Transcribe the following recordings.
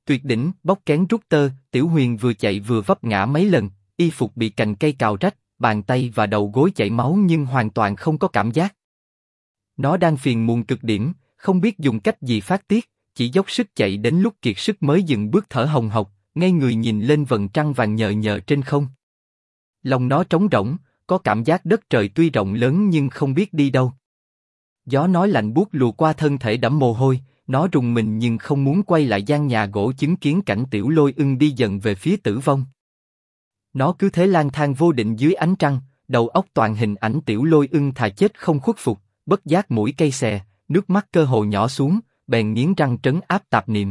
Tuyệt đỉnh, bóc kén rút tơ, Tiểu Huyền vừa chạy vừa vấp ngã mấy lần, y phục bị cành cây cào rách, bàn tay và đầu gối chảy máu nhưng hoàn toàn không có cảm giác. Nó đang phiền muộn cực điểm, không biết dùng cách gì phát tiết, chỉ dốc sức chạy đến lúc kiệt sức mới dừng bước thở hồng hộc, ngay người nhìn lên vầng trăng vàng nhờ nhờ trên không. Lòng nó trống rỗng, có cảm giác đất trời tuy rộng lớn nhưng không biết đi đâu. Gió nói lạnh buốt lùa qua thân thể đẫm mồ hôi, nó rùng mình nhưng không muốn quay lại gian nhà gỗ chứng kiến cảnh Tiểu Lôi Ưng đi dần về phía tử vong. Nó cứ thế lang thang vô định dưới ánh trăng, đầu óc toàn hình ảnh Tiểu Lôi Ưng thà chết không khuất phục, bất giác mũi cay xè, nước mắt cơ hồ nhỏ xuống, bèn nghiến răng trấn áp tạp niệm.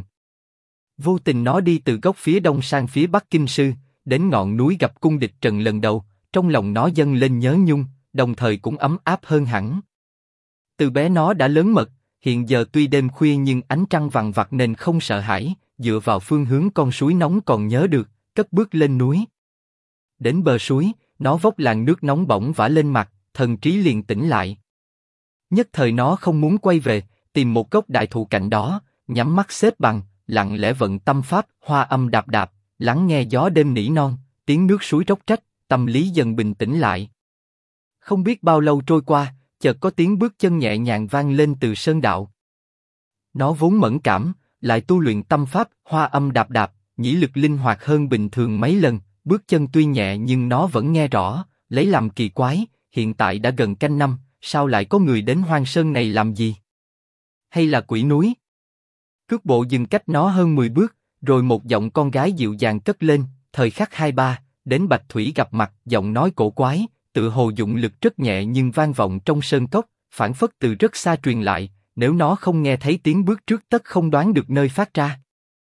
Vô tình nó đi từ góc phía đông sang phía bắc Kinh Sư, đến ngọn núi gặp cung địch Trần lần đầu, trong lòng nó dâng lên nhớ nhung, đồng thời cũng ấm áp hơn hẳn. Từ bé nó đã lớn mật, hiện giờ tuy đêm khuya nhưng ánh trăng vằng vặc nên không sợ hãi, dựa vào phương hướng con suối nóng còn nhớ được, cất bước lên núi. Đến bờ suối, nó vốc làn nước nóng bỏng vả lên mặt, thần trí liền tỉnh lại. Nhất thời nó không muốn quay về, tìm một gốc đại thụ cạnh đó, nhắm mắt xếp bằng, lặng lẽ vận tâm pháp, hoa âm đạp đạp, lắng nghe gió đêm nỉ non, tiếng nước suối róc rách, tâm lý dần bình tĩnh lại. Không biết bao lâu trôi qua, chợt có tiếng bước chân nhẹ nhàng vang lên từ sơn đạo. Nó vốn mẫn cảm, lại tu luyện tâm pháp, hoa âm đạp đạp, nhĩ lực linh hoạt hơn bình thường mấy lần, bước chân tuy nhẹ nhưng nó vẫn nghe rõ, lấy làm kỳ quái, hiện tại đã gần canh năm, sao lại có người đến hoang sơn này làm gì? Hay là quỷ núi? Cước bộ dừng cách nó hơn 10 bước, rồi một giọng con gái dịu dàng cất lên, thời khắc 2-3, đến Bạch Thủy gặp mặt, giọng nói cổ quái, tự hồ dụng lực rất nhẹ nhưng vang vọng trong sơn cốc, phảng phất từ rất xa truyền lại, nếu nó không nghe thấy tiếng bước trước tất không đoán được nơi phát ra.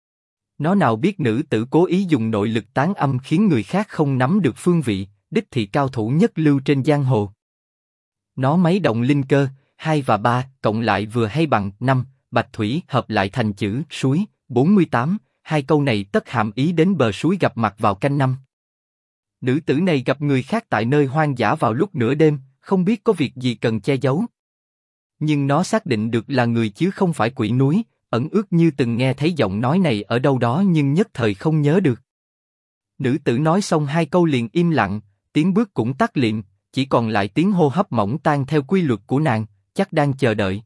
Nó nào biết nữ tử cố ý dùng nội lực tán âm khiến người khác không nắm được phương vị, đích thị cao thủ nhất lưu trên giang hồ. Nó mấy động linh cơ, 2 và 3, cộng lại vừa hay bằng 5, Bạch Thủy hợp lại thành chữ suối, 48, hai câu này tất hàm ý đến bờ suối gặp mặt vào canh năm. Nữ tử này gặp người khác tại nơi hoang dã vào lúc nửa đêm, không biết có việc gì cần che giấu. Nhưng nó xác định được là người chứ không phải quỷ núi, ẩn ước như từng nghe thấy giọng nói này ở đâu đó nhưng nhất thời không nhớ được. Nữ tử nói xong hai câu liền im lặng, tiếng bước cũng tắt lịm, chỉ còn lại tiếng hô hấp mỏng tan theo quy luật của nàng, chắc đang chờ đợi.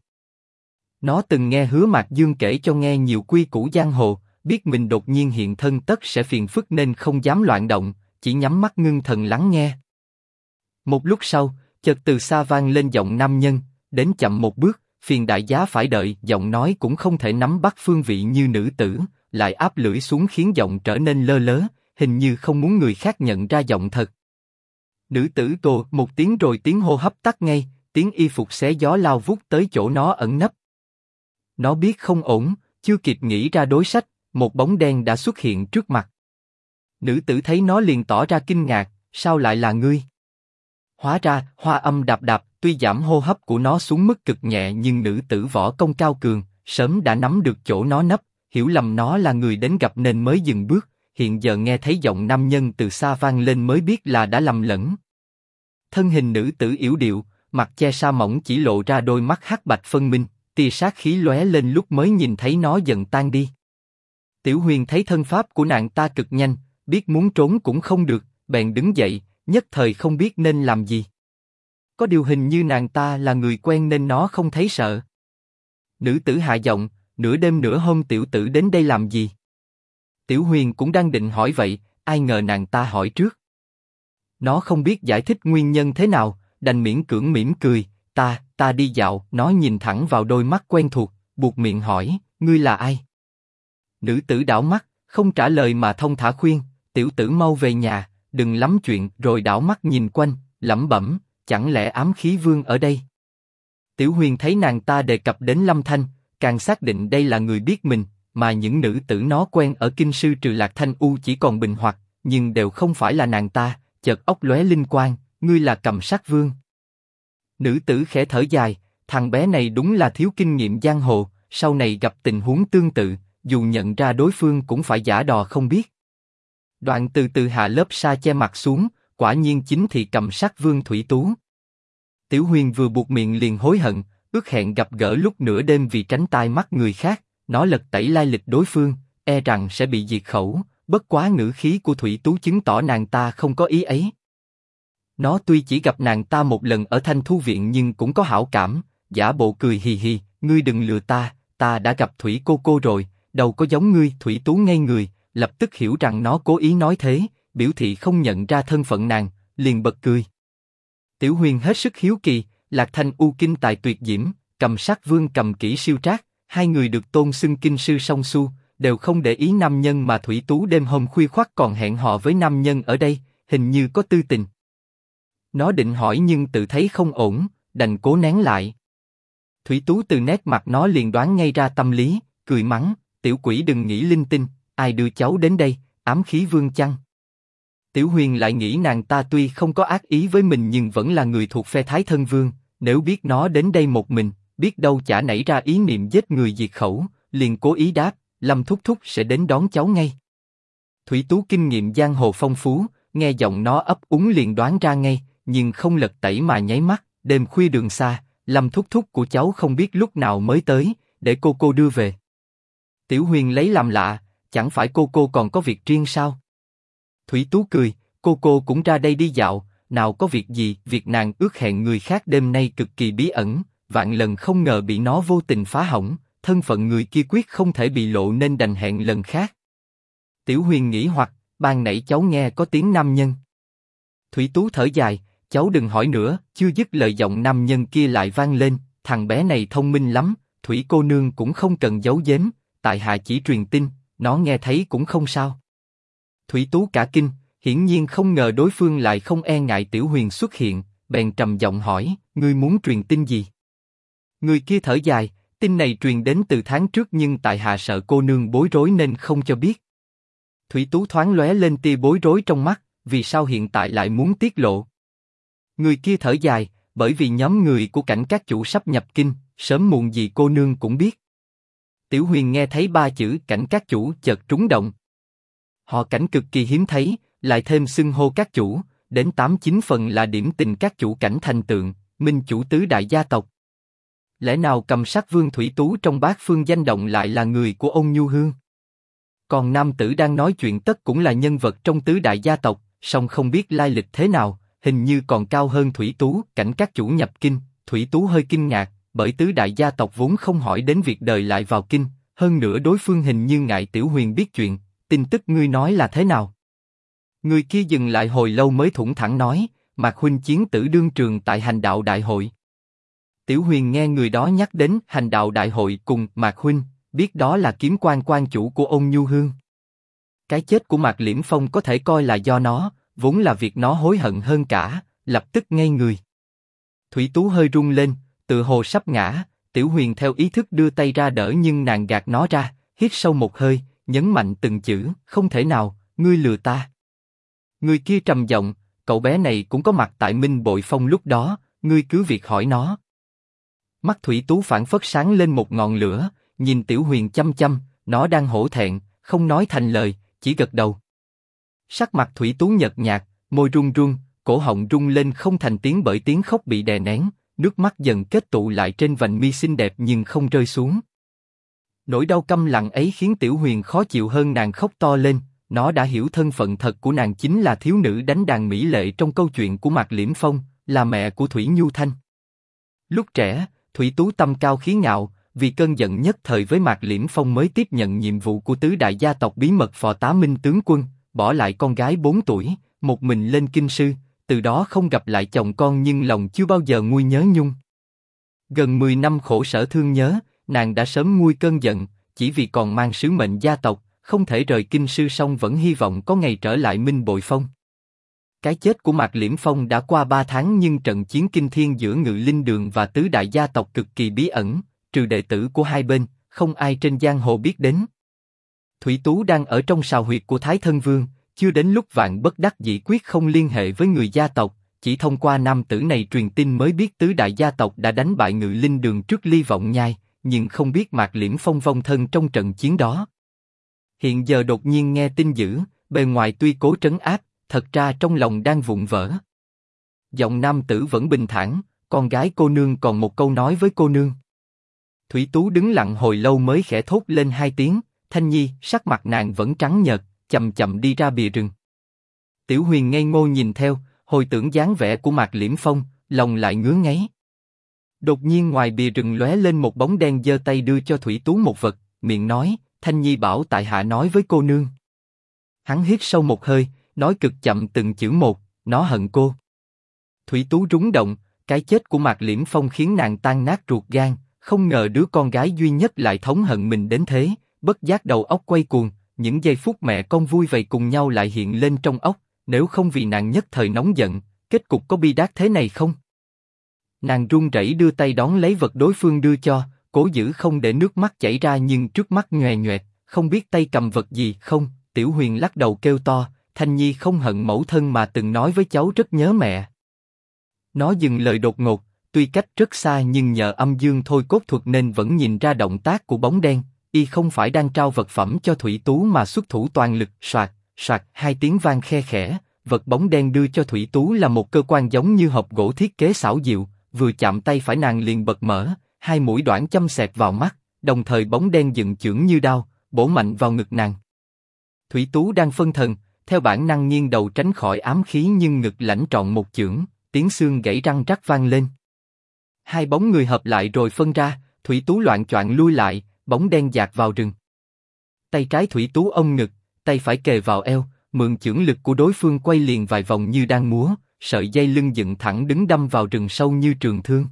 Nó từng nghe Hứa Mạc Dương kể cho nghe nhiều quy củ giang hồ, biết mình đột nhiên hiện thân tất sẽ phiền phức nên không dám loạn động, chỉ nhắm mắt ngưng thần lắng nghe. Một lúc sau, chợt từ xa vang lên giọng nam nhân, đến chậm một bước, phiền đại giá phải đợi, giọng nói cũng không thể nắm bắt phương vị như nữ tử, lại áp lưỡi xuống khiến giọng trở nên lơ lớ, hình như không muốn người khác nhận ra giọng thật. Nữ tử cồ một tiếng rồi tiếng hô hấp tắt ngay, tiếng y phục xé gió lao vút tới chỗ nó ẩn nấp. Nó biết không ổn, chưa kịp nghĩ ra đối sách, một bóng đen đã xuất hiện trước mặt. Nữ tử thấy nó liền tỏ ra kinh ngạc, sao lại là ngươi? Hóa ra, hoa âm đạp đạp, tuy giảm hô hấp của nó xuống mức cực nhẹ nhưng nữ tử võ công cao cường, sớm đã nắm được chỗ nó nấp, hiểu lầm nó là người đến gặp nên mới dừng bước, hiện giờ nghe thấy giọng nam nhân từ xa vang lên mới biết là đã lầm lẫn. Thân hình nữ tử yểu điệu, mặt che sa mỏng chỉ lộ ra đôi mắt hắc bạch phân minh, tia sát khí lóe lên lúc mới nhìn thấy nó dần tan đi. Tiểu Huyền thấy thân pháp của nàng ta cực nhanh, biết muốn trốn cũng không được, bèn đứng dậy, nhất thời không biết nên làm gì. Có điều hình như nàng ta là người quen nên nó không thấy sợ. Nữ tử hạ giọng, nửa đêm nửa hôm tiểu tử đến đây làm gì? Tiểu Huyền cũng đang định hỏi vậy, ai ngờ nàng ta hỏi trước. Nó không biết giải thích nguyên nhân thế nào, đành miễn cưỡng mỉm cười, ta đi dạo, nó nhìn thẳng vào đôi mắt quen thuộc, buột miệng hỏi, ngươi là ai? Nữ tử đảo mắt, không trả lời mà thông thả khuyên, tiểu tử mau về nhà, đừng lắm chuyện, rồi đảo mắt nhìn quanh, lẩm bẩm, chẳng lẽ ám khí vương ở đây? Tiểu Huyền thấy nàng ta đề cập đến Lâm Thanh, càng xác định đây là người biết mình, mà những nữ tử nó quen ở Kinh Sư trừ Lạc Thanh U chỉ còn Bình Hoặc, nhưng đều không phải là nàng ta, chợt óc lóe linh quang, ngươi là Cầm Sát Vương. Nữ tử khẽ thở dài, thằng bé này đúng là thiếu kinh nghiệm giang hồ, sau này gặp tình huống tương tự, dù nhận ra đối phương cũng phải giả đò không biết. Đoạn từ từ hạ lớp sa che mặt xuống, quả nhiên chính thị Cầm Sát Vương Thủy Tú. Tiểu Huyền vừa buột miệng liền hối hận, ước hẹn gặp gỡ lúc nửa đêm vì tránh tai mắt người khác, nó lật tẩy lai lịch đối phương, e rằng sẽ bị diệt khẩu, bất quá ngữ khí của Thủy Tú chứng tỏ nàng ta không có ý ấy. Nó tuy chỉ gặp nàng ta một lần ở Thanh Thu Viện nhưng cũng có hảo cảm, giả bộ cười hì hì, ngươi đừng lừa ta đã gặp Thủy cô rồi, đâu có giống ngươi. Thủy Tú ngây người, lập tức hiểu rằng nó cố ý nói thế, biểu thị không nhận ra thân phận nàng, liền bật cười. Tiểu Huyền hết sức hiếu kỳ, Lạc Thanh U kinh tài tuyệt diễm, Cầm Sát Vương cầm kỹ siêu trác, hai người được tôn xưng kinh sư song su, đều không để ý nam nhân mà Thủy Tú đêm hôm khuya khoắt còn hẹn hò với nam nhân ở đây, hình như có tư tình. Nó định hỏi nhưng tự thấy không ổn, đành cố nén lại. Thủy Tú từ nét mặt nó liền đoán ngay ra tâm lý, cười mắng, tiểu quỷ đừng nghĩ linh tinh, ai đưa cháu đến đây, ám khí vương chăng? Tiểu Huyền lại nghĩ nàng ta tuy không có ác ý với mình nhưng vẫn là người thuộc phe Thái Thân Vương, nếu biết nó đến đây một mình, biết đâu chả nảy ra ý niệm giết người diệt khẩu, liền cố ý đáp, Lâm thúc thúc sẽ đến đón cháu ngay. Thủy Tú kinh nghiệm giang hồ phong phú, nghe giọng nó ấp úng liền đoán ra ngay, nhưng không lật tẩy mà nháy mắt, đêm khuya đường xa, Lâm thúc thúc của cháu không biết lúc nào mới tới, để cô đưa về. Tiểu Huyền lấy làm lạ, chẳng phải cô còn có việc riêng sao? Thủy Tú cười, cô cũng ra đây đi dạo, nào có việc gì, việc nàng ước hẹn người khác đêm nay cực kỳ bí ẩn, vạn lần không ngờ bị nó vô tình phá hỏng, thân phận người kia quyết không thể bị lộ nên đành hẹn lần khác. Tiểu Huyền nghĩ hoặc, ban nãy cháu nghe có tiếng nam nhân. Thủy Tú thở dài, cháu đừng hỏi nữa, chưa dứt lời giọng nam nhân kia lại vang lên, thằng bé này thông minh lắm, Thủy cô nương cũng không cần giấu giếm, tại hạ chỉ truyền tin, nó nghe thấy cũng không sao. Thủy Tú cả kinh, hiển nhiên không ngờ đối phương lại không e ngại Tiểu Huyền xuất hiện, bèn trầm giọng hỏi, ngươi muốn truyền tin gì? Người kia thở dài, tin này truyền đến từ tháng trước nhưng tại hạ sợ cô nương bối rối nên không cho biết. Thủy Tú thoáng lóe lên tia bối rối trong mắt, vì sao hiện tại lại muốn tiết lộ? Người kia thở dài, bởi vì nhóm người của Cảnh các chủ sắp nhập kinh, sớm muộn gì cô nương cũng biết. Tiểu Huyền nghe thấy ba chữ Cảnh các chủ chợt trúng động. Họ Cảnh cực kỳ hiếm thấy, lại thêm xưng hô các chủ, đến 8-9 phần là điểm tình các chủ Cảnh thành tượng, minh chủ tứ đại gia tộc. Lẽ nào Cầm Sát Vương Thủy Tú trong bát phương danh động lại là người của Ôn Nhu Hương? Còn nam tử đang nói chuyện tất cũng là nhân vật trong tứ đại gia tộc, song không biết lai lịch thế nào, hình như còn cao hơn Thủy Tú. Cảnh các chủ nhập kinh, Thủy Tú hơi kinh ngạc, bởi tứ đại gia tộc vốn không hỏi đến việc đời lại vào kinh, hơn nữa đối phương hình như ngại Tiểu Huyền biết chuyện, tin tức ngươi nói là thế nào? Người kia dừng lại hồi lâu mới thủng thẳng nói, Mạc huynh chiến tử đương trường tại Hành Đạo Đại hội. Tiểu Huyền nghe người đó nhắc đến Hành Đạo Đại hội cùng Mạc huynh, biết đó là Kiếm Quan quan chủ của Ôn Nhu Hương. Cái chết của Mạc Liễm Phong có thể coi là do nó, vốn là việc nó hối hận hơn cả, lập tức ngây người. Thủy Tú hơi run lên, tự hồ sắp ngã, Tiểu Huyền theo ý thức đưa tay ra đỡ nhưng nàng gạt nó ra, hít sâu một hơi, nhấn mạnh từng chữ, không thể nào, ngươi lừa ta. Người kia trầm giọng, cậu bé này cũng có mặt tại Minh Bội Phong lúc đó, ngươi cứ việc hỏi nó. Mắt Thủy Tú phảng phất sáng lên một ngọn lửa, nhìn Tiểu Huyền chăm chăm, nó đang hổ thẹn, không nói thành lời, chỉ gật đầu. Sắc mặt Thủy Tú nhợt nhạt, môi run run, cổ họng rung lên không thành tiếng bởi tiếng khóc bị đè nén, nước mắt dần kết tụ lại trên vành mi xinh đẹp nhưng không rơi xuống. Nỗi đau câm lặng ấy khiến Tiểu Huyền khó chịu hơn nàng khóc to lên, nó đã hiểu thân phận thật của nàng chính là thiếu nữ đánh đàn mỹ lệ trong câu chuyện của Mạc Liễm Phong, là mẹ của Thủy Nhu Thanh. Lúc trẻ, Thủy Tú tâm cao khí ngạo, vì cơn giận nhất thời với Mạc Liễm Phong mới tiếp nhận nhiệm vụ của tứ đại gia tộc bí mật phò tá Minh tướng quân, bỏ lại con gái 4 tuổi, một mình lên kinh sư, từ đó không gặp lại chồng con nhưng lòng chưa bao giờ nguôi nhớ nhung. Gần 10 năm khổ sở thương nhớ, nàng đã sớm nguôi cơn giận, chỉ vì còn mang sứ mệnh gia tộc, không thể rời kinh sư song vẫn hy vọng có ngày trở lại Minh Bội Phong. Cái chết của Mạc Liễm Phong đã qua 3 tháng nhưng trận chiến kinh thiên giữa Ngự Linh Đường và tứ đại gia tộc cực kỳ bí ẩn, trừ đệ tử của hai bên, không ai trên giang hồ biết đến. Thủy Tú đang ở trong sào huyệt của Thái Thân Vương, chưa đến lúc vạn bất đắc dĩ quyết không liên hệ với người gia tộc, chỉ thông qua nam tử này truyền tin mới biết tứ đại gia tộc đã đánh bại Ngự Linh Đường trước Ly Vọng Nhai, nhưng không biết Mạc Liễm Phong vong thân trong trận chiến đó. Hiện giờ đột nhiên nghe tin dữ, bề ngoài tuy cố trấn áp, thật ra trong lòng đang vụn vỡ. Giọng nam tử vẫn bình thản, con gái cô nương còn một câu nói với cô nương. Thủy Tú đứng lặng hồi lâu mới khẽ thốt lên 2 tiếng, Thanh Nhi, sắc mặt nàng vẫn trắng nhợt, chậm chậm đi ra bìa rừng. Tiểu Huyền ngây ngô nhìn theo, hồi tưởng dáng vẻ của Mạc Liễm Phong, lòng lại ngứa ngáy. Đột nhiên ngoài bìa rừng lóe lên một bóng đen giơ tay đưa cho Thủy Tú một vật, miệng nói, Thanh Nhi bảo tại hạ nói với cô nương. Hắn hít sâu một hơi, nói cực chậm từng chữ một, nó hận cô. Thủy Tú rúng động, cái chết của Mạc Liễm Phong khiến nàng tan nát ruột gan, không ngờ đứa con gái duy nhất lại thống hận mình đến thế, bất giác đầu óc quay cuồng, những giây phút mẹ con vui vầy cùng nhau lại hiện lên trong óc, nếu không vì nàng nhất thời nóng giận, kết cục có bi đát thế này không? Nàng run rẩy đưa tay đón lấy vật đối phương đưa cho, cố giữ không để nước mắt chảy ra nhưng trước mắt nhòe nhoẹt, không biết tay cầm vật gì không. Tiểu Huyền lắc đầu kêu to, Thanh Nhi không hận mẫu thân mà từng nói với cháu rất nhớ mẹ. Nó dừng lời đột ngột, tuy cách rất xa nhưng nhờ âm dương thôi cốt thuật nên vẫn nhìn ra động tác của bóng đen. Y không phải đang trao vật phẩm cho Thủy Tú mà xuất thủ toàn lực, soạt, soạt, hai tiếng vang khe khẽ. Vật bóng đen đưa cho Thủy Tú là một cơ quan giống như hộp gỗ thiết kế xảo diệu, vừa chạm tay phải nàng liền bật mở, hai mũi đoản châm xẹt vào mắt, đồng thời bóng đen dựng chưởng như đao, bổ mạnh vào ngực nàng. Thủy Tú đang phân thần, theo bản năng nghiêng đầu tránh khỏi ám khí nhưng ngực lãnh trọn một chưởng, tiếng xương gãy răng rắc vang lên. Hai bóng người hợp lại rồi phân ra, Thủy Tú loạng choạng lui lại, bóng đen dạt vào rừng. Tay trái Thủy Tú ôm ngực, tay phải kề vào eo, mượn chưởng lực của đối phương quay liền vài vòng như đang múa, sợi dây lưng dựng thẳng đứng đâm vào rừng sâu như trường thương.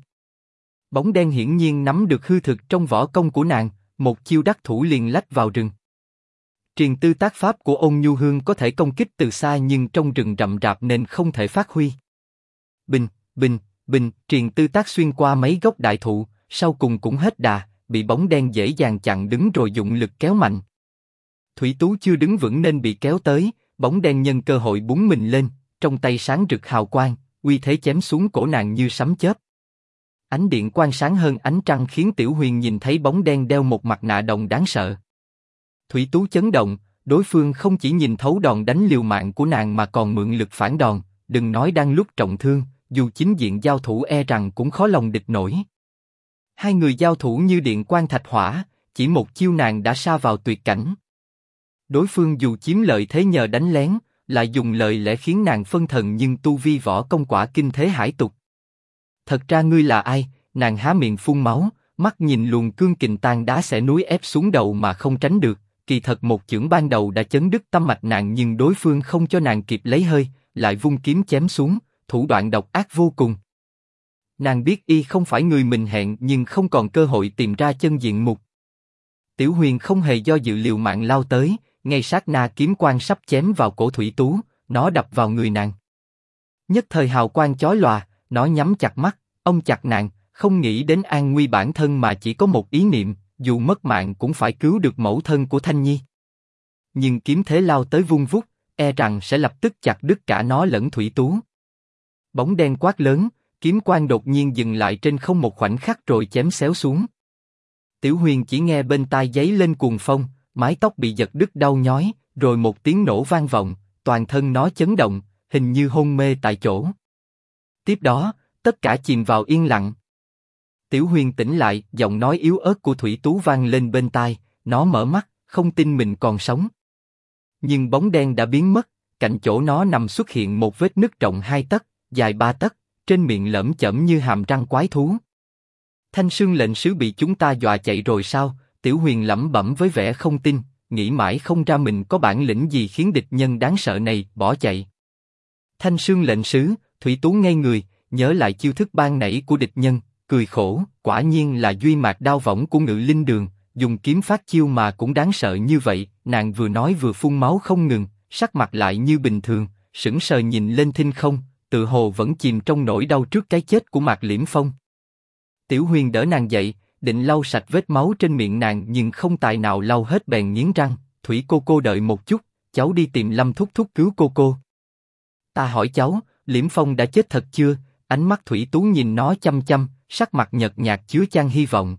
Bóng đen hiển nhiên nắm được hư thực trong võ công của nàng, một chiêu đắc thủ liền lách vào rừng. Triền tư tác pháp của Ôn Nhu Hương có thể công kích từ xa nhưng trong rừng rậm rạp nên không thể phát huy. Bình, bình, bình, triền tư tác xuyên qua mấy gốc đại thụ, sau cùng cũng hết đà, bị bóng đen dễ dàng chặn đứng rồi dụng lực kéo mạnh. Thủy Tú chưa đứng vững nên bị kéo tới, bóng đen nhân cơ hội búng mình lên, trong tay sáng rực hào quang, uy thế chém xuống cổ nàng như sấm chớp. Ánh điện quang sáng hơn ánh trăng khiến Tiểu Huyền nhìn thấy bóng đen đeo một mặt nạ đồng đáng sợ. Thủy Tú chấn động, đối phương không chỉ nhìn thấu đòn đánh liều mạng của nàng mà còn mượn lực phản đòn, đừng nói đang lúc trọng thương, dù chính diện giao thủ e rằng cũng khó lòng địch nổi. Hai người giao thủ như điện quang thạch hỏa, chỉ một chiêu nàng đã sa vào tuyệt cảnh. Đối phương dù chiếm lợi thế nhờ đánh lén, lại dùng lời lẽ khiến nàng phân thần nhưng tu vi võ công quả kinh thế hải tục. Thật ra ngươi là ai? Nàng há miệng phun máu, mắt nhìn luồng cương kình tan đá xẻ núi ép xuống đầu mà không tránh được. Kỳ thật một chưởng ban đầu đã chấn đứt tâm mạch nàng nhưng đối phương không cho nàng kịp lấy hơi, lại vung kiếm chém xuống, thủ đoạn độc ác vô cùng. Nàng biết y không phải người mình hẹn nhưng không còn cơ hội tìm ra chân diện mục. Tiểu Huyền không hề do dự liều mạng lao tới, ngay sát na kiếm quang sắp chém vào cổ Thủy Tú, nó đập vào người nàng. Nhất thời hào quang chói lòa, nó nhắm chặt mắt, ôm chặt nàng, không nghĩ đến an nguy bản thân mà chỉ có một ý niệm, dù mất mạng cũng phải cứu được mẫu thân của Thanh Nhi. Nhưng kiếm thế lao tới vung vút, e rằng sẽ lập tức chặt đứt cả nó lẫn Thủy Tú. Bóng đen quát lớn, kiếm quang đột nhiên dừng lại trên không một khoảnh khắc rồi chém xéo xuống. Tiểu Huyền chỉ nghe bên tai giấy lên cuồng phong, mái tóc bị giật đứt đau nhói, rồi một tiếng nổ vang vọng, toàn thân nó chấn động, hình như hôn mê tại chỗ. Tiếp đó, tất cả chìm vào yên lặng. Tiểu Huyền tỉnh lại, giọng nói yếu ớt của Thủy Tú vang lên bên tai, nó mở mắt, không tin mình còn sống. Nhưng bóng đen đã biến mất, cạnh chỗ nó nằm xuất hiện một vết nứt rộng 2 tấc, dài 3 tấc, trên miệng lởm chởm như hàm răng quái thú. Thanh Sương lệnh sứ bị chúng ta dọa chạy rồi sao? Tiểu Huyền lẩm bẩm với vẻ không tin, nghĩ mãi không ra mình có bản lĩnh gì khiến địch nhân đáng sợ này bỏ chạy. Thanh Sương lệnh sứ, Thủy Tú ngây người, nhớ lại chiêu thức ban nãy của địch nhân, cười khổ, quả nhiên là duy mạc đao võng của Ngự Linh Đường, dùng kiếm phát chiêu mà cũng đáng sợ như vậy. Nàng vừa nói vừa phun máu không ngừng, sắc mặt lại như bình thường, sững sờ nhìn lên thinh không, tự hồ vẫn chìm trong nỗi đau trước cái chết của Mạc Liễm Phong. Tiểu Huyền đỡ nàng dậy, định lau sạch vết máu trên miệng nàng nhưng không tài nào lau hết bèn nghiến răng. Thủy cô cô đợi một chút, cháu đi tìm Lâm thúc thúc cứu cô cô. Ta hỏi cháu, Liễm Phong đã chết thật chưa? Ánh mắt Thủy Tú nhìn nó chăm chăm, sắc mặt nhợt nhạt chứa chan hy vọng.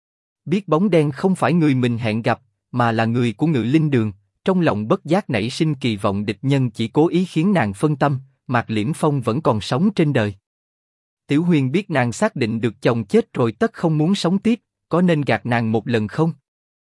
Biết bóng đen không phải người mình hẹn gặp, mà là người của Ngự Linh Đường, trong lòng bất giác nảy sinh kỳ vọng địch nhân chỉ cố ý khiến nàng phân tâm, Mạc Liễm Phong vẫn còn sống trên đời. Tiểu Huyền biết nàng xác định được chồng chết rồi tất không muốn sống tiếp, có nên gạt nàng một lần không?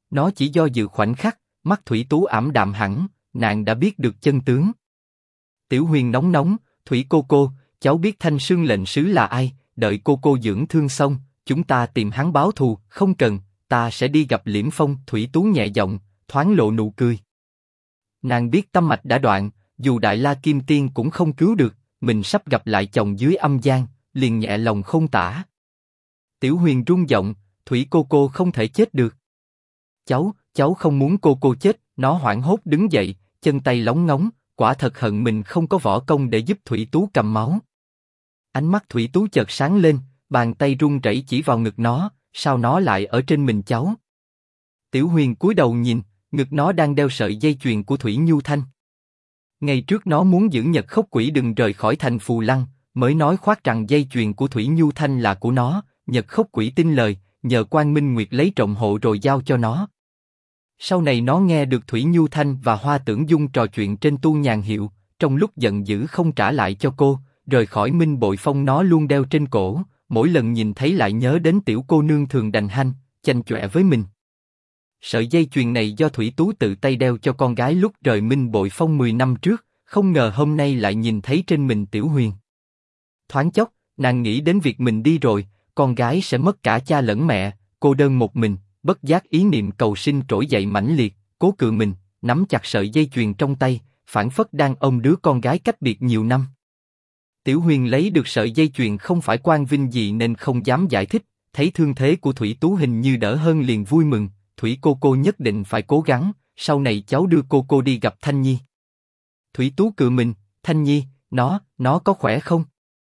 Nó chỉ do dự khoảnh khắc, mắt Thủy Tú ảm đạm hẳn, nàng đã biết được chân tướng. Tiểu Huyền nóng nóng, Thủy cô, cháu biết Thanh Sương lệnh sứ là ai, đợi cô dưỡng thương xong, chúng ta tìm hắn báo thù, không cần, ta sẽ đi gặp Liễm Phong. Thủy Tú nhẹ giọng, thoáng lộ nụ cười. Nàng biết tâm mạch đã đoạn, dù Đại La Kim Tiên cũng không cứu được, mình sắp gặp lại chồng dưới âm gian, liền nhẹ lòng không tả. Tiểu Huyền rung giọng, Thủy cô không thể chết được. Cháu không muốn cô chết. Nó hoảng hốt đứng dậy, chân tay lóng ngóng, quả thật hận mình không có võ công để giúp Thủy Tú cầm máu. Ánh mắt Thủy Tú chợt sáng lên, bàn tay run rẩy chỉ vào ngực nó, sao nó lại ở trên mình cháu? Tiểu Huyền cúi đầu nhìn, ngực nó đang đeo sợi dây chuyền của Thủy Nhu Thanh. Ngày trước nó muốn giữ Nhật Khốc Quỷ đừng rời khỏi thành Phù Lăng, mới nói khoác rằng dây chuyền của Thủy Nhu Thanh là của nó. Nhật Khốc Quỷ tin lời, nhờ Quang Minh Nguyệt lấy trộm hộ rồi giao cho nó. Sau này nó nghe được Thủy Nhu Thanh và Hoa Tưởng Dung trò chuyện trên tu nhàn hiệu, trong lúc giận dữ không trả lại cho cô, rời khỏi Minh Bội Phong nó luôn đeo trên cổ, mỗi lần nhìn thấy lại nhớ đến tiểu cô nương thường đành hanh, chanh chọe với mình. Sợi dây chuyền này do Thủy Tú tự tay đeo cho con gái lúc rời Minh Bội Phong 10 năm trước, không ngờ hôm nay lại nhìn thấy trên mình Tiểu Huyền. Thoáng chốc, nàng nghĩ đến việc mình đi rồi, con gái sẽ mất cả cha lẫn mẹ, cô đơn một mình, bất giác ý niệm cầu sinh trỗi dậy mãnh liệt, cố cự mình, nắm chặt sợi dây chuyền trong tay, phảng phất đang ôm đứa con gái cách biệt nhiều năm. Tiểu Huyền lấy được sợi dây chuyền không phải quan vinh gì nên không dám giải thích, thấy thương thế của Thủy Tú hình như đỡ hơn liền vui mừng, Thủy cô nhất định phải cố gắng, sau này cháu đưa cô đi gặp Thanh Nhi. Thủy Tú cự mình, Thanh Nhi, nó có khỏe không?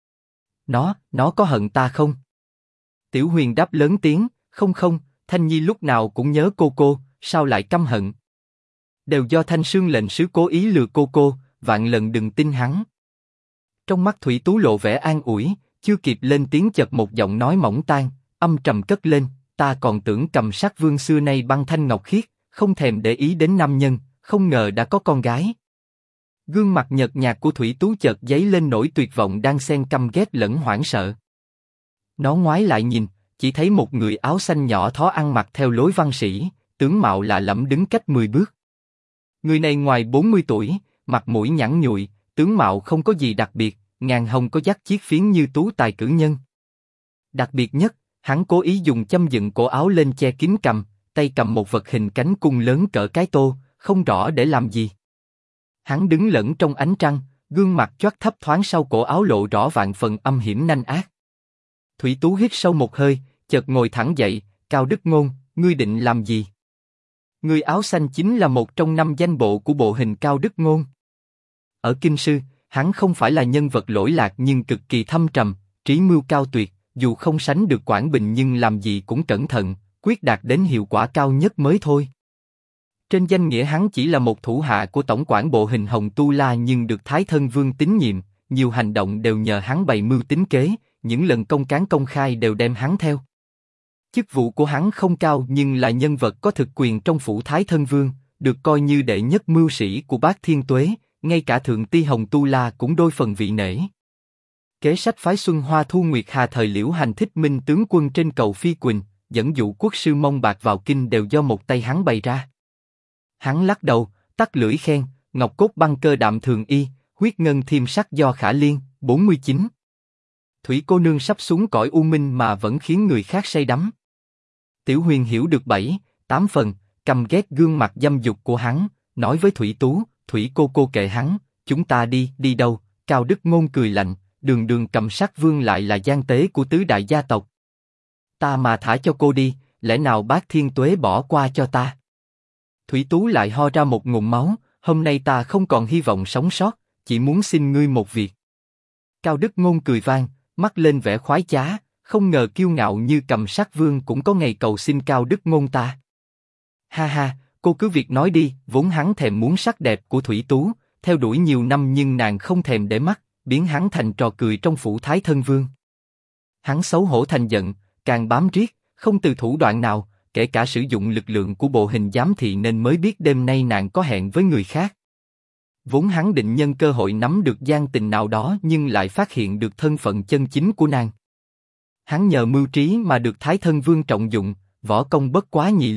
Nó có hận ta không? Tiểu Huyền đáp lớn tiếng, không, Thanh Nhi lúc nào cũng nhớ cô, sao lại căm hận? Đều do Thanh Sương lệnh sứ cố ý lừa cô, vạn lần đừng tin hắn. Trong mắt Thủy Tú lộ vẻ an ủi, chưa kịp lên tiếng chợt một giọng nói mỏng tan, âm trầm cất lên, ta còn tưởng Cầm Sát Vương xưa nay băng thanh ngọc khiết, không thèm để ý đến nam nhân, không ngờ đã có con gái. Gương mặt nhợt nhạt của Thủy Tú chợt dấy lên nỗi tuyệt vọng đang xen căm ghét lẫn hoảng sợ. Nó ngoái lại nhìn, chỉ thấy một người áo xanh nhỏ thó ăn mặc theo lối văn sĩ, tướng mạo lạ lẫm đứng cách 10 bước. Người này ngoài 40 tuổi, mặt mũi nhẵn nhụi, tướng mạo không có gì đặc biệt, ngàn hồng có dắt chiếc phiến như tú tài cử nhân. Đặc biệt nhất, hắn cố ý dùng châm dựng cổ áo lên che kín cằm, tay cầm một vật hình cánh cung lớn cỡ cái tô, không rõ để làm gì. Hắn đứng lẫn trong ánh trăng, gương mặt choác thấp thoáng sau cổ áo lộ rõ vạn phần âm hiểm nanh ác. Thủy Tú hít sâu một hơi, chợt ngồi thẳng dậy, Cao Đức Ngôn, ngươi định làm gì? Người áo xanh chính là một trong 5 danh bộ của bộ hình Cao Đức Ngôn. Ở Kinh Sư, hắn không phải là nhân vật lỗi lạc nhưng cực kỳ thâm trầm, trí mưu cao tuyệt, dù không sánh được Quảng Bình nhưng làm gì cũng cẩn thận, quyết đạt đến hiệu quả cao nhất mới thôi. Trên danh nghĩa hắn chỉ là một thủ hạ của tổng quản bộ hình Hồng Tu La nhưng được Thái Thân Vương tín nhiệm, nhiều hành động đều nhờ hắn bày mưu tính kế, những lần công cán công khai đều đem hắn theo. Chức vụ của hắn không cao nhưng là nhân vật có thực quyền trong phủ Thái Thân Vương, được coi như đệ nhất mưu sĩ của Bát Thiên Tuế, ngay cả Thượng Ti Hồng Tu La cũng đôi phần vị nể. Kế sách phái Xuân Hoa Thu Nguyệt Hà thời Liễu Hành Thích Minh tướng quân trên cầu Phi Quỳnh, dẫn dụ quốc sư Mông Bạc vào kinh đều do một tay hắn bày ra. Hắn lắc đầu, tắt lưỡi khen, ngọc cốt băng cơ đạm thường y, huyết ngân thiêm sắc do Khả Liên, 49. Thủy cô nương sắp xuống cõi u minh mà vẫn khiến người khác say đắm. Tiểu Huyền hiểu được 7-8 phần, căm ghét gương mặt dâm dục của hắn, nói với Thủy Tú, Thủy cô kệ hắn, chúng ta đi đâu? Cao Đức Ngôn cười lạnh, đường Cầm Sát Vương lại là gian tế của tứ đại gia tộc. Ta mà thả cho cô đi, lẽ nào Bát Thiên Tuế bỏ qua cho ta? Thủy Tú lại ho ra một ngụm máu, hôm nay ta không còn hy vọng sống sót, chỉ muốn xin ngươi một việc. Cao Đức Ngôn cười vang, mắt lên vẻ khoái trá, không ngờ kiêu ngạo như Cầm Sát Vương cũng có ngày cầu xin Cao Đức Ngôn ta. Ha, cô cứ việc nói đi, vốn hắn thèm muốn sắc đẹp của Thủy Tú, theo đuổi nhiều năm nhưng nàng không thèm để mắt, biến hắn thành trò cười trong phủ Thái Thân Vương. Hắn xấu hổ thành giận, càng bám riết, không từ thủ đoạn nào, kể cả sử dụng lực lượng của bộ hình giám thị nên mới biết đêm nay nàng có hẹn với người khác. Vốn hắn định nhân cơ hội nắm được gian tình nào đó nhưng lại phát hiện được thân phận chân chính của nàng. Hắn nhờ mưu trí mà được Thái Thân Vương trọng dụng, võ công bất quá nhị lưu,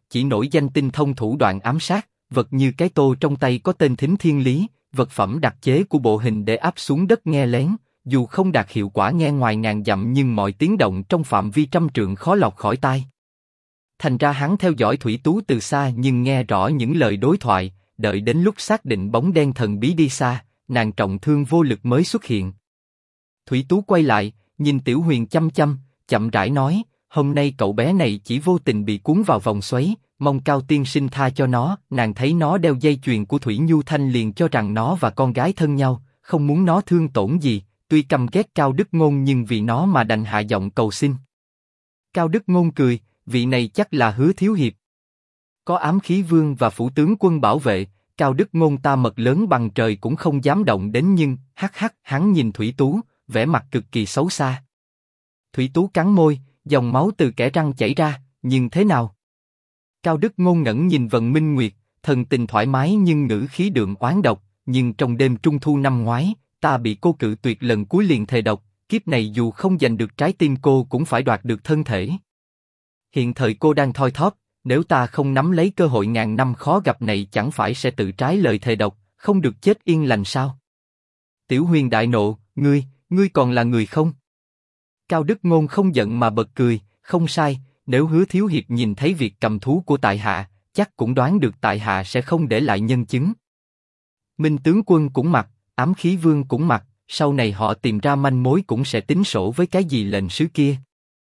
chỉ nổi danh tinh thông thủ đoạn ám sát, vật như cái tô trong tay có tên Thính Thiên Lý, vật phẩm đặc chế của bộ hình để áp xuống đất nghe lén, dù không đạt hiệu quả nghe ngoài ngàn dặm nhưng mọi tiếng động trong phạm vi trăm trượng khó lọt khỏi tai. Thành ra hắn theo dõi Thủy Tú từ xa nhưng nghe rõ những lời đối thoại, đợi đến lúc xác định bóng đen thần bí đi xa, nàng trọng thương vô lực mới xuất hiện. Thủy Tú quay lại, nhìn Tiểu Huyền chăm chăm, chậm rãi nói, hôm nay cậu bé này chỉ vô tình bị cuốn vào vòng xoáy, mong Cao tiên sinh tha cho nó. Nàng thấy nó đeo dây chuyền của Thủy Nhu Thanh liền cho rằng nó và con gái thân nhau, không muốn nó thương tổn gì, tuy căm ghét Cao Đức Ngôn nhưng vì nó mà đành hạ giọng cầu xin. Cao Đức Ngôn cười, vị này chắc là Hứa thiếu hiệp. Có ám khí vương và phủ tướng quân bảo vệ, Cao Đức Ngôn ta mật lớn bằng trời cũng không dám động đến nhưng, hắn nhìn Thủy Tú, vẻ mặt cực kỳ xấu xa. Thủy Tú cắn môi, dòng máu từ kẽ răng chảy ra, nhưng thế nào? Cao Đức Ngôn ngẩng nhìn Vân Minh Nguyệt, thần tình thoải mái nhưng ngữ khí đượm oán độc, nhưng trong đêm trung thu năm ngoái, ta bị cô cự tuyệt lần cuối liền thề độc, kiếp này dù không giành được trái tim cô cũng phải đoạt được thân thể. Hiện thời cô đang thoi thóp, nếu ta không nắm lấy cơ hội ngàn năm khó gặp này chẳng phải sẽ tự trái lời thề độc, không được chết yên lành sao? Tiểu Huyền đại nộ, ngươi còn là người không? Cao Đức Ngôn không giận mà bật cười, không sai, nếu Hứa thiếu hiệp nhìn thấy việc cầm thú của tại hạ, chắc cũng đoán được tại hạ sẽ không để lại nhân chứng. Minh tướng quân cũng mặc, ám khí vương cũng mặc, sau này họ tìm ra manh mối cũng sẽ tính sổ với cái gì lệnh sứ kia.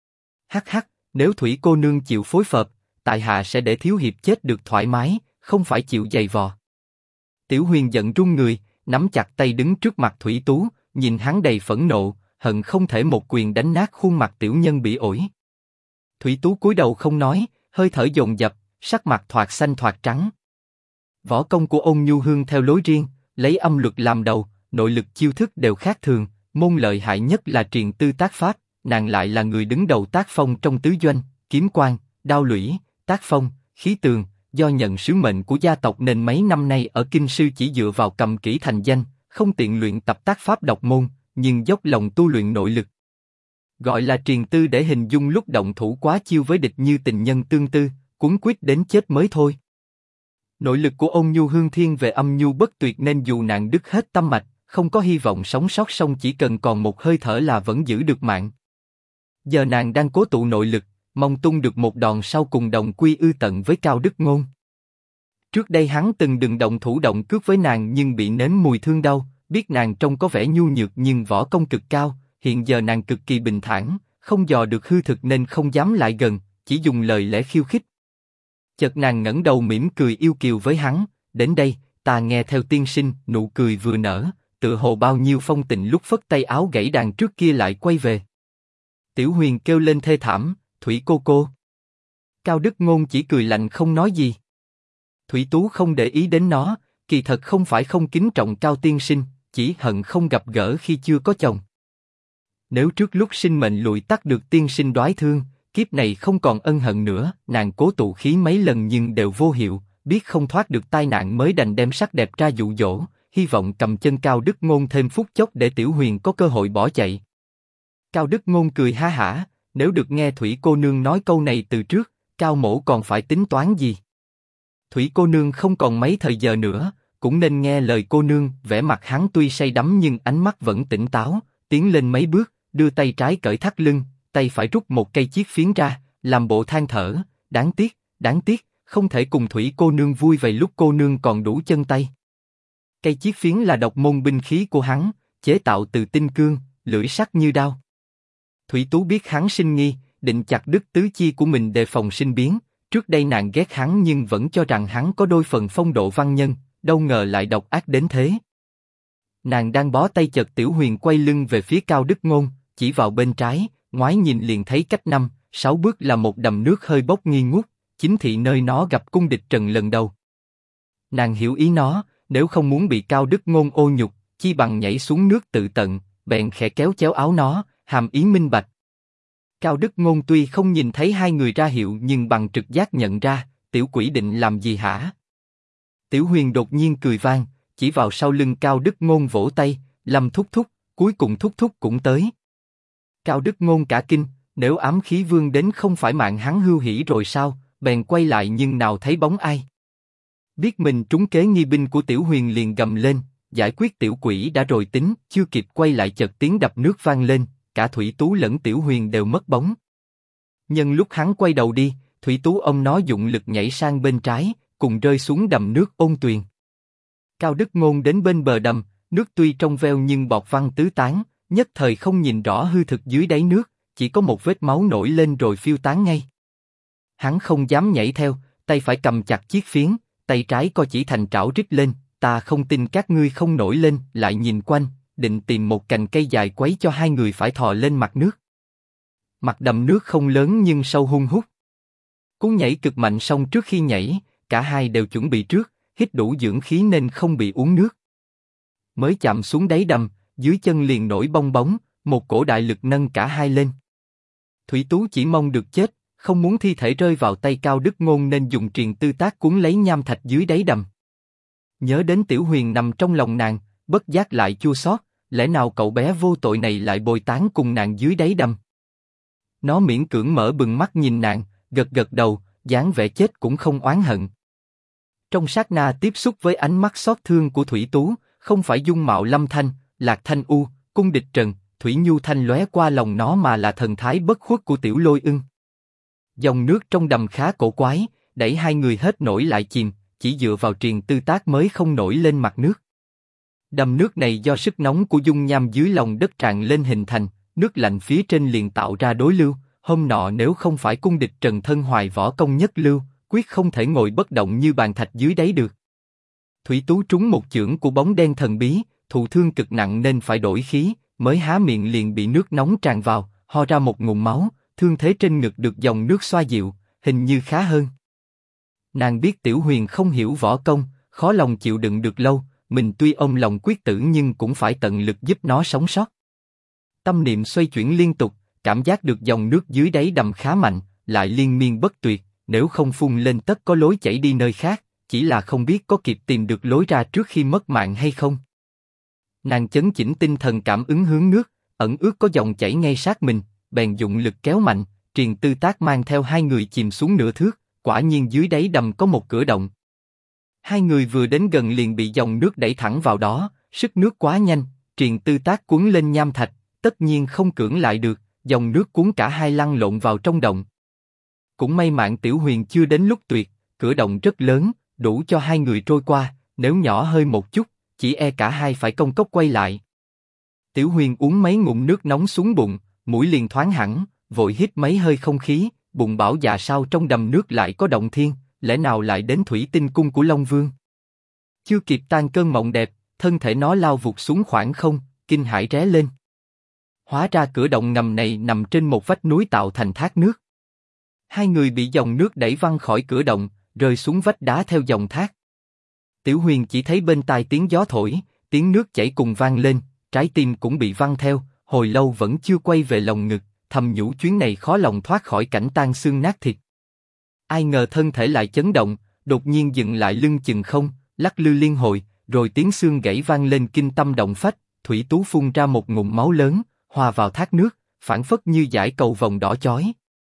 Nếu Thủy cô nương chịu phối hợp, tại hạ sẽ để thiếu hiệp chết được thoải mái, không phải chịu giày vò. Tiểu Huyền giận run người, nắm chặt tay đứng trước mặt Thủy Tú, nhìn hắn đầy phẫn nộ, hận không thể một quyền đánh nát khuôn mặt tiểu nhân bị ổi. Thủy Tú cúi đầu không nói, hơi thở dồn dập, sắc mặt thoạt xanh thoạt trắng. Võ công của Ôn Nhu Hương theo lối riêng, lấy âm luật làm đầu, nội lực chiêu thức đều khác thường, môn lợi hại nhất là truyền tư tác pháp, nàng lại là người đứng đầu tác phong trong tứ doanh, kiếm quan, đao lũy, tác phong, khí tường, do nhận sứ mệnh của gia tộc nên mấy năm nay ở kinh sư chỉ dựa vào cầm kỹ thành danh, không tiện luyện tập tác pháp độc môn, nhưng dốc lòng tu luyện nội lực. Gọi là truyền tư để hình dung lúc động thủ quá chiêu với địch như tình nhân tương tư, cuốn quýt đến chết mới thôi. Nội lực của Ôn Nhu Hương thiên về âm nhu bất tuyệt nên dù nàng đứt hết tâm mạch, không có hy vọng sống sót song chỉ cần còn một hơi thở là vẫn giữ được mạng. Giờ nàng đang cố tụ nội lực, mong tung được một đòn sau cùng đồng quy ư tận với Cao Đức Ngôn. Trước đây hắn từng đừng động thủ động cước với nàng nhưng bị nếm mùi thương đau, biết nàng trông có vẻ nhu nhược nhưng võ công cực cao, hiện giờ nàng cực kỳ bình thản, không dò được hư thực nên không dám lại gần, chỉ dùng lời lẽ khiêu khích. Chợt nàng ngẩng đầu mỉm cười yêu kiều với hắn, đến đây, ta nghe theo tiên sinh, nụ cười vừa nở, tựa hồ bao nhiêu phong tình lúc phất tay áo gãy đàn trước kia lại quay về. Tiểu Huyền kêu lên thê thảm, Thủy cô cô. Cao Đức Ngôn chỉ cười lạnh không nói gì. Thủy Tú không để ý đến nó, kỳ thật không phải không kính trọng Cao tiên sinh, chỉ hận không gặp gỡ khi chưa có chồng. Nếu trước lúc sinh mệnh lụi tắt được tiên sinh đoái thương, kiếp này không còn ân hận nữa. Nàng cố tụ khí mấy lần nhưng đều vô hiệu, biết không thoát được tai nạn mới đành đem sắc đẹp ra dụ dỗ, hy vọng cầm chân Cao Đức Ngôn thêm phút chốc để Tiểu Huyền có cơ hội bỏ chạy. Cao Đức Ngôn cười ha hả, nếu được nghe Thủy cô nương nói câu này từ trước, Cao mỗ còn phải tính toán gì? Thủy cô nương không còn mấy thời giờ nữa, cũng nên nghe lời cô nương. Vẻ mặt hắn tuy say đắm nhưng ánh mắt vẫn tỉnh táo, tiến lên mấy bước, đưa tay trái cởi thắt lưng, tay phải rút một cây chiếc phiến ra, làm bộ than thở, đáng tiếc, không thể cùng Thủy cô nương vui vậy lúc cô nương còn đủ chân tay. Cây chiếc phiến là độc môn binh khí của hắn, chế tạo từ tinh cương, lưỡi sắc như đao. Thủy Tú biết hắn sinh nghi, định chặt đứt tứ chi của mình đề phòng sinh biến. Trước đây nàng ghét hắn nhưng vẫn cho rằng hắn có đôi phần phong độ văn nhân, đâu ngờ lại độc ác đến thế. Nàng đang bó tay chợt Tiểu Huyền quay lưng về phía Cao Đức Ngôn, chỉ vào bên trái, ngoái nhìn liền thấy cách 5-6 bước là một đầm nước hơi bốc nghi ngút, chính thị nơi nó gặp cung địch Trần lần đầu. Nàng hiểu ý nó, nếu không muốn bị Cao Đức Ngôn ô nhục, chi bằng nhảy xuống nước tự tận, bèn khẽ kéo chéo áo nó, hàm ý minh bạch. Cao Đức Ngôn tuy không nhìn thấy hai người ra hiệu nhưng bằng trực giác nhận ra, tiểu quỷ định làm gì hả? Tiểu Huyền đột nhiên cười vang, chỉ vào sau lưng Cao Đức Ngôn vỗ tay, Lâm thúc thúc, cuối cùng thúc thúc cũng tới. Cao Đức Ngôn cả kinh, nếu ám khí vương đến không phải mạng hắn hưu hỉ rồi sao? bèn quay lại nhưng nào thấy bóng ai. Biết mình trúng kế nghi binh của Tiểu Huyền liền gầm lên, giải quyết tiểu quỷ đã rồi tính, chưa kịp quay lại chợt tiếng đập nước vang lên, cả Thủy Tú lẫn Tiểu Huyền đều mất bóng. Nhân lúc hắn quay đầu đi, Thủy Tú ông nó dụng lực nhảy sang bên trái, cùng rơi xuống đầm nước ôn tuyền. Cao Đức Ngôn đến bên bờ đầm, nước tuy trong veo nhưng bọt văng tứ tán, nhất thời không nhìn rõ hư thực dưới đáy nước, chỉ có một vết máu nổi lên rồi phiêu tán ngay. Hắn không dám nhảy theo, tay phải cầm chặt chiếc phiến, tay trái co chỉ thành trảo rít lên, ta không tin các ngươi không nổi lên, lại nhìn quanh, định tìm một cành cây dài quấy cho hai người phải thò lên mặt nước. Mặt đầm nước không lớn nhưng sâu hun hút. Cú nhảy cực mạnh xong trước khi nhảy, cả hai đều chuẩn bị trước, hít đủ dưỡng khí nên không bị uống nước. Mới chạm xuống đáy đầm, dưới chân liền nổi bong bóng, một cổ đại lực nâng cả hai lên. Thủy Tú chỉ mong được chết, không muốn thi thể rơi vào tay Cao Đức Ngôn nên dùng truyền tư tác cuốn lấy nham thạch dưới đáy đầm. Nhớ đến Tiểu Huyền nằm trong lòng nàng, bất giác lại chua xót, lẽ nào cậu bé vô tội này lại bồi táng cùng nàng dưới đáy đầm? Nó miễn cưỡng mở bừng mắt nhìn nàng, gật gật đầu, dáng vẻ chết cũng không oán hận. Trong sát na tiếp xúc với ánh mắt xót thương của Thủy Tú, không phải dung mạo Lâm Thanh, Lạc Thanh U, Cung Địch Trần, Thủy Nhu Thanh lóe qua lòng nó mà là thần thái bất khuất của Tiểu Lôi Ưng. Dòng nước trong đầm khá cổ quái, đẩy hai người hết nổi lại chìm, chỉ dựa vào truyền tư tác mới không nổi lên mặt nước. Đầm nước này do sức nóng của dung nham dưới lòng đất tràn lên hình thành, nước lạnh phía trên liền tạo ra đối lưu. Hôm nọ nếu không phải Cung Địch Trần thân hoài võ công nhất lưu, quyết không thể ngồi bất động như bàn thạch dưới đáy được. Thủy Tú trúng một chưởng của bóng đen thần bí, thụ thương cực nặng nên phải đổi khí, mới há miệng liền bị nước nóng tràn vào, ho ra một ngụm máu, thương thế trên ngực được dòng nước xoa dịu, hình như khá hơn. Nàng biết Tiểu Huyền không hiểu võ công, khó lòng chịu đựng được lâu, mình tuy ôm lòng quyết tử nhưng cũng phải tận lực giúp nó sống sót. Tâm niệm xoay chuyển liên tục, cảm giác được dòng nước dưới đáy đầm khá mạnh, lại liên miên bất tuyệt, nếu không phun lên tất có lối chảy đi nơi khác, chỉ là không biết có kịp tìm được lối ra trước khi mất mạng hay không. Nàng chấn chỉnh tinh thần cảm ứng hướng nước, ẩn ước có dòng chảy ngay sát mình, bèn dụng lực kéo mạnh, truyền tư tác mang theo hai người chìm xuống nửa thước, quả nhiên dưới đáy đầm có một cửa động. Hai người vừa đến gần liền bị dòng nước đẩy thẳng vào đó, sức nước quá nhanh, truyền tư tác cuốn lên nham thạch, tất nhiên không cưỡng lại được, dòng nước cuốn cả hai lăn lộn vào trong động. Cũng may mạng Tiểu Huyền chưa đến lúc tuyệt, cửa động rất lớn, đủ cho hai người trôi qua, nếu nhỏ hơi một chút, chỉ e cả hai phải công cốc quay lại. Tiểu Huyền uống mấy ngụm nước nóng xuống bụng, mũi liền thoáng hẳn, vội hít mấy hơi không khí, bụng bảo dạ sao trong đầm nước lại có động thiên, lẽ nào lại đến Thủy Tinh Cung của Long Vương? Chưa kịp tan cơn mộng đẹp, thân thể nó lao vụt xuống khoảng không, kinh hãi ré lên. Hóa ra cửa động ngầm này nằm trên một vách núi tạo thành thác nước. Hai người bị dòng nước đẩy văng khỏi cửa động, rơi xuống vách đá theo dòng thác. Tiểu Huyền chỉ thấy bên tai tiếng gió thổi, tiếng nước chảy cùng vang lên, trái tim cũng bị văng theo, hồi lâu vẫn chưa quay về lồng ngực, thầm nhủ chuyến này khó lòng thoát khỏi cảnh tan xương nát thịt. Ai ngờ thân thể lại chấn động, đột nhiên dừng lại lưng chừng không, lắc lư liên hồi, rồi tiếng xương gãy vang lên kinh tâm động phách, Thủy Tú phun ra một ngụm máu lớn, hòa vào thác nước, phảng phất như dải cầu vồng đỏ chói.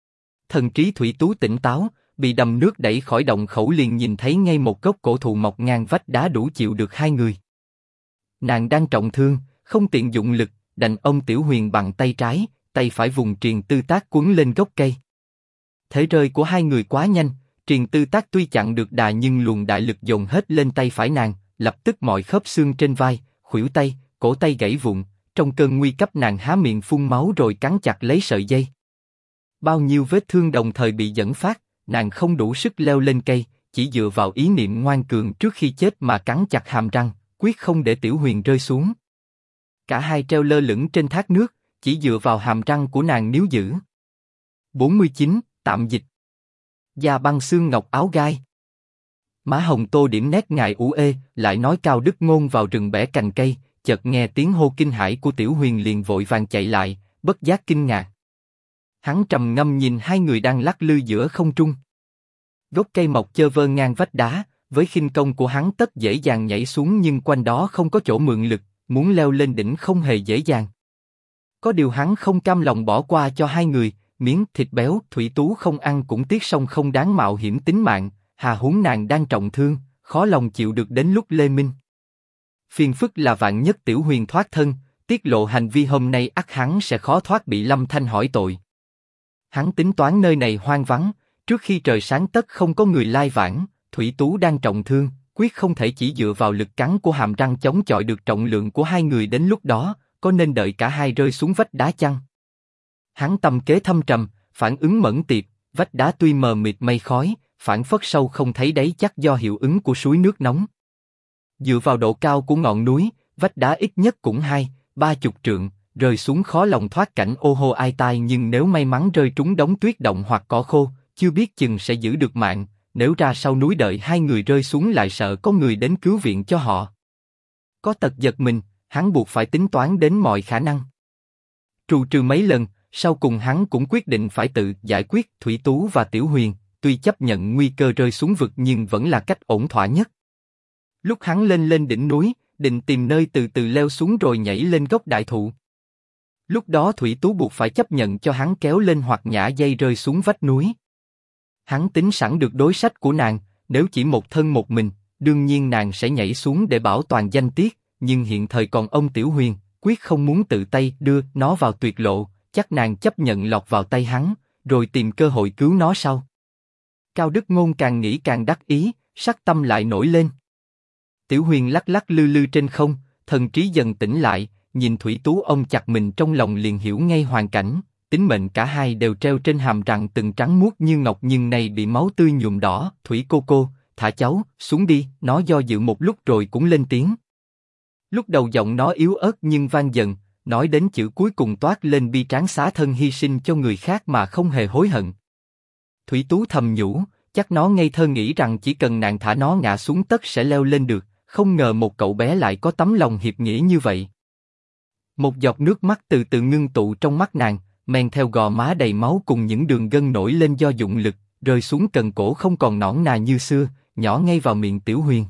Thần trí Thủy Tú tỉnh táo, bị đầm nước đẩy khỏi động khẩu liền nhìn thấy ngay một gốc cổ thụ mọc ngang vách đá đủ chịu được hai người. Nàng đang trọng thương, không tiện dụng lực, đành ôm Tiểu Huyền bằng tay trái, tay phải vùng truyền tư tác cuốn lên gốc cây. Thế rơi của hai người quá nhanh, truyền tư tác tuy chặn được đà nhưng luồng đại lực dồn hết lên tay phải nàng, lập tức mọi khớp xương trên vai, khuỷu tay, cổ tay gãy vụn. Trong cơn nguy cấp nàng há miệng phun máu rồi cắn chặt lấy sợi dây. Bao nhiêu vết thương đồng thời bị dẫn phát, nàng không đủ sức leo lên cây, chỉ dựa vào ý niệm ngoan cường trước khi chết mà cắn chặt hàm răng, quyết không để Tiểu Huyền rơi xuống. Cả hai treo lơ lửng trên thác nước, chỉ dựa vào hàm răng của nàng níu giữ. 49. Tạm dịch. Da băng xương ngọc áo gai. Má hồng tô điểm nét ngại ủ ê, lại nói Cao Đức Ngôn vào rừng bẻ cành cây, chợt nghe tiếng hô kinh hãi của Tiểu Huyền liền vội vàng chạy lại, bất giác kinh ngạc. Hắn trầm ngâm nhìn hai người đang lắc lư giữa không trung. Gốc cây mọc chơ vơ ngang vách đá, với khinh công của hắn tất dễ dàng nhảy xuống nhưng quanh đó không có chỗ mượn lực, muốn leo lên đỉnh không hề dễ dàng. Có điều hắn không cam lòng bỏ qua cho hai người, miếng thịt béo Thủy Tú không ăn cũng tiếc, song không đáng mạo hiểm tính mạng, hà huống nàng đang trọng thương, khó lòng chịu được đến lúc Lê Minh. Phiền phức là vạn nhất Tiểu Huyền thoát thân, tiết lộ hành vi hôm nay ắt hắn sẽ khó thoát bị Lâm Thanh hỏi tội. Hắn tính toán nơi này hoang vắng, trước khi trời sáng tất không có người lai vãng, Thủy Tú đang trọng thương, quyết không thể chỉ dựa vào lực cắn của hàm răng chống chọi được trọng lượng của hai người đến lúc đó, có nên đợi cả hai rơi xuống vách đá chăng? Hắn tâm kế thâm trầm, phản ứng mẫn tiệp, vách đá tuy mờ mịt mây khói, phản phất sâu không thấy đáy chắc do hiệu ứng của suối nước nóng. Dựa vào độ cao của ngọn núi, vách đá ít nhất cũng 20-30 trượng, rơi xuống khó lòng thoát cảnh ô hô ai tai, nhưng nếu may mắn rơi trúng đống tuyết động hoặc cỏ khô, chưa biết chừng sẽ giữ được mạng, nếu ra sau núi đợi hai người rơi xuống lại sợ có người đến cứu viện cho họ. Có tật giật mình, hắn buộc phải tính toán đến mọi khả năng. Trù trừ mấy lần, sau cùng hắn cũng quyết định phải tự giải quyết Thủy Tú và Tiểu Huyền, tuy chấp nhận nguy cơ rơi xuống vực nhưng vẫn là cách ổn thỏa nhất. Lúc hắn lên đỉnh núi, định tìm nơi từ từ leo xuống rồi nhảy lên gốc đại thụ. Lúc đó Thủy Tú buộc phải chấp nhận cho hắn kéo lên hoặc nhả dây rơi xuống vách núi. Hắn tính sẵn được đối sách của nàng, nếu chỉ một thân một mình, đương nhiên nàng sẽ nhảy xuống để bảo toàn danh tiết, nhưng hiện thời còn ông Tiểu Huyền, quyết không muốn tự tay đưa nó vào tuyệt lộ, chắc nàng chấp nhận lọt vào tay hắn, rồi tìm cơ hội cứu nó sau. Cao Đức Ngôn càng nghĩ càng đắc ý, sắc tâm lại nổi lên. Tiểu Huyền lắc lắc lư lư trên không, thần trí dần tỉnh lại, nhìn Thủy Tú ôm chặt mình trong lòng liền hiểu ngay hoàn cảnh, tính mệnh cả hai đều treo trên hàm răng từng trắng muốt như ngọc nhưng nay bị máu tươi nhuộm đỏ. Thủy cô, thả cháu xuống đi, nó do dự một lúc rồi cũng lên tiếng. Lúc đầu giọng nó yếu ớt nhưng vang dần, nói đến chữ cuối cùng toát lên bi tráng, xá thân hy sinh cho người khác mà không hề hối hận. Thủy Tú thầm nhủ, chắc nó ngây thơ nghĩ rằng chỉ cần nàng thả nó ngã xuống tất sẽ leo lên được, không ngờ một cậu bé lại có tấm lòng hiệp nghĩa như vậy. Một giọt nước mắt từ từ ngưng tụ trong mắt nàng, men theo gò má đầy máu cùng những đường gân nổi lên do dụng lực, rơi xuống cần cổ không còn nõn nà như xưa, nhỏ ngay vào miệng Tiểu Huyền.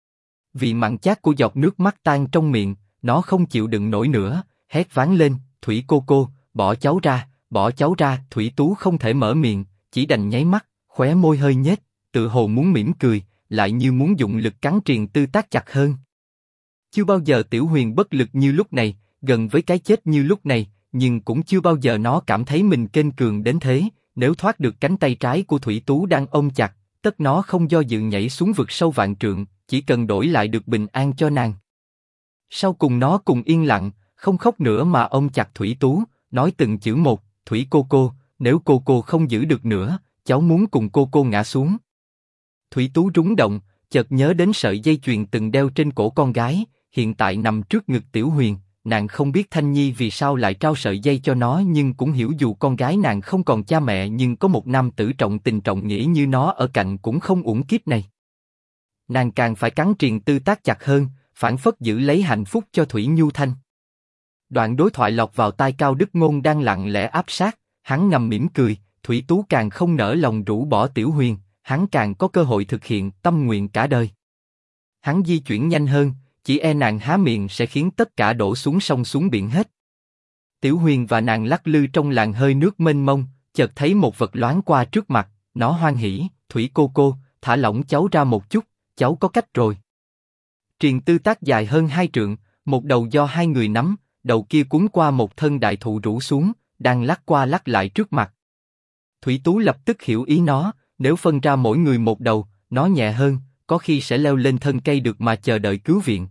Vị mặn chát của giọt nước mắt tan trong miệng, nó không chịu đựng nổi nữa, hét vang lên, Thủy cô, bỏ cháu ra, bỏ cháu ra. Thủy Tú không thể mở miệng, chỉ đành nháy mắt, khóe môi hơi nhếch, tự hồ muốn mỉm cười, lại như muốn dụng lực cắn Triền Tư Tác chặt hơn. Chưa bao giờ Tiểu Huyền bất lực như lúc này, gần với cái chết như lúc này, nhưng cũng chưa bao giờ nó cảm thấy mình kênh cường đến thế. Nếu thoát được cánh tay trái của Thủy Tú đang ôm chặt, tất nó không do dự nhảy xuống vực sâu vạn trượng, chỉ cần đổi lại được bình an cho nàng. Sau cùng nó cùng yên lặng, không khóc nữa mà ôm chặt Thủy Tú, nói từng chữ một, Thủy cô, nếu cô không giữ được nữa, cháu muốn cùng cô ngã xuống. Thủy Tú rúng động, chợt nhớ đến sợi dây chuyền từng đeo trên cổ con gái, hiện tại nằm trước ngực Tiểu Huyền. Nàng không biết Thanh Nhi vì sao lại trao sợi dây cho nó, nhưng cũng hiểu dù con gái nàng không còn cha mẹ nhưng có một nam tử trọng tình trọng nghĩa như nó ở cạnh cũng không uổng kiếp này. Nàng càng phải cắn Triền Tư Tác chặt hơn, phản phất giữ lấy hạnh phúc cho Thủy Nhu Thanh. Đoạn đối thoại lọt vào tai Cao Đức Ngôn đang lặng lẽ áp sát, hắn ngầm mỉm cười, Thủy Tú càng không nỡ lòng rũ bỏ Tiểu Huyền, hắn càng có cơ hội thực hiện tâm nguyện cả đời. Hắn di chuyển nhanh hơn, chỉ e nàng há miệng sẽ khiến tất cả đổ xuống sông xuống biển hết. Tiểu Huyền và nàng lắc lư trong làn hơi nước mênh mông, chợt thấy một vật loáng qua trước mặt, nó hoan hỉ, Thủy cô, thả lỏng cháu ra một chút, cháu có cách rồi. Triền Tư Tác dài hơn 2 trượng, một đầu do hai người nắm, đầu kia cuốn qua một thân đại thụ rũ xuống, đang lắc qua lắc lại trước mặt. Thủy Tú lập tức hiểu ý nó, nếu phân ra mỗi người một đầu, nó nhẹ hơn, có khi sẽ leo lên thân cây được mà chờ đợi cứu viện.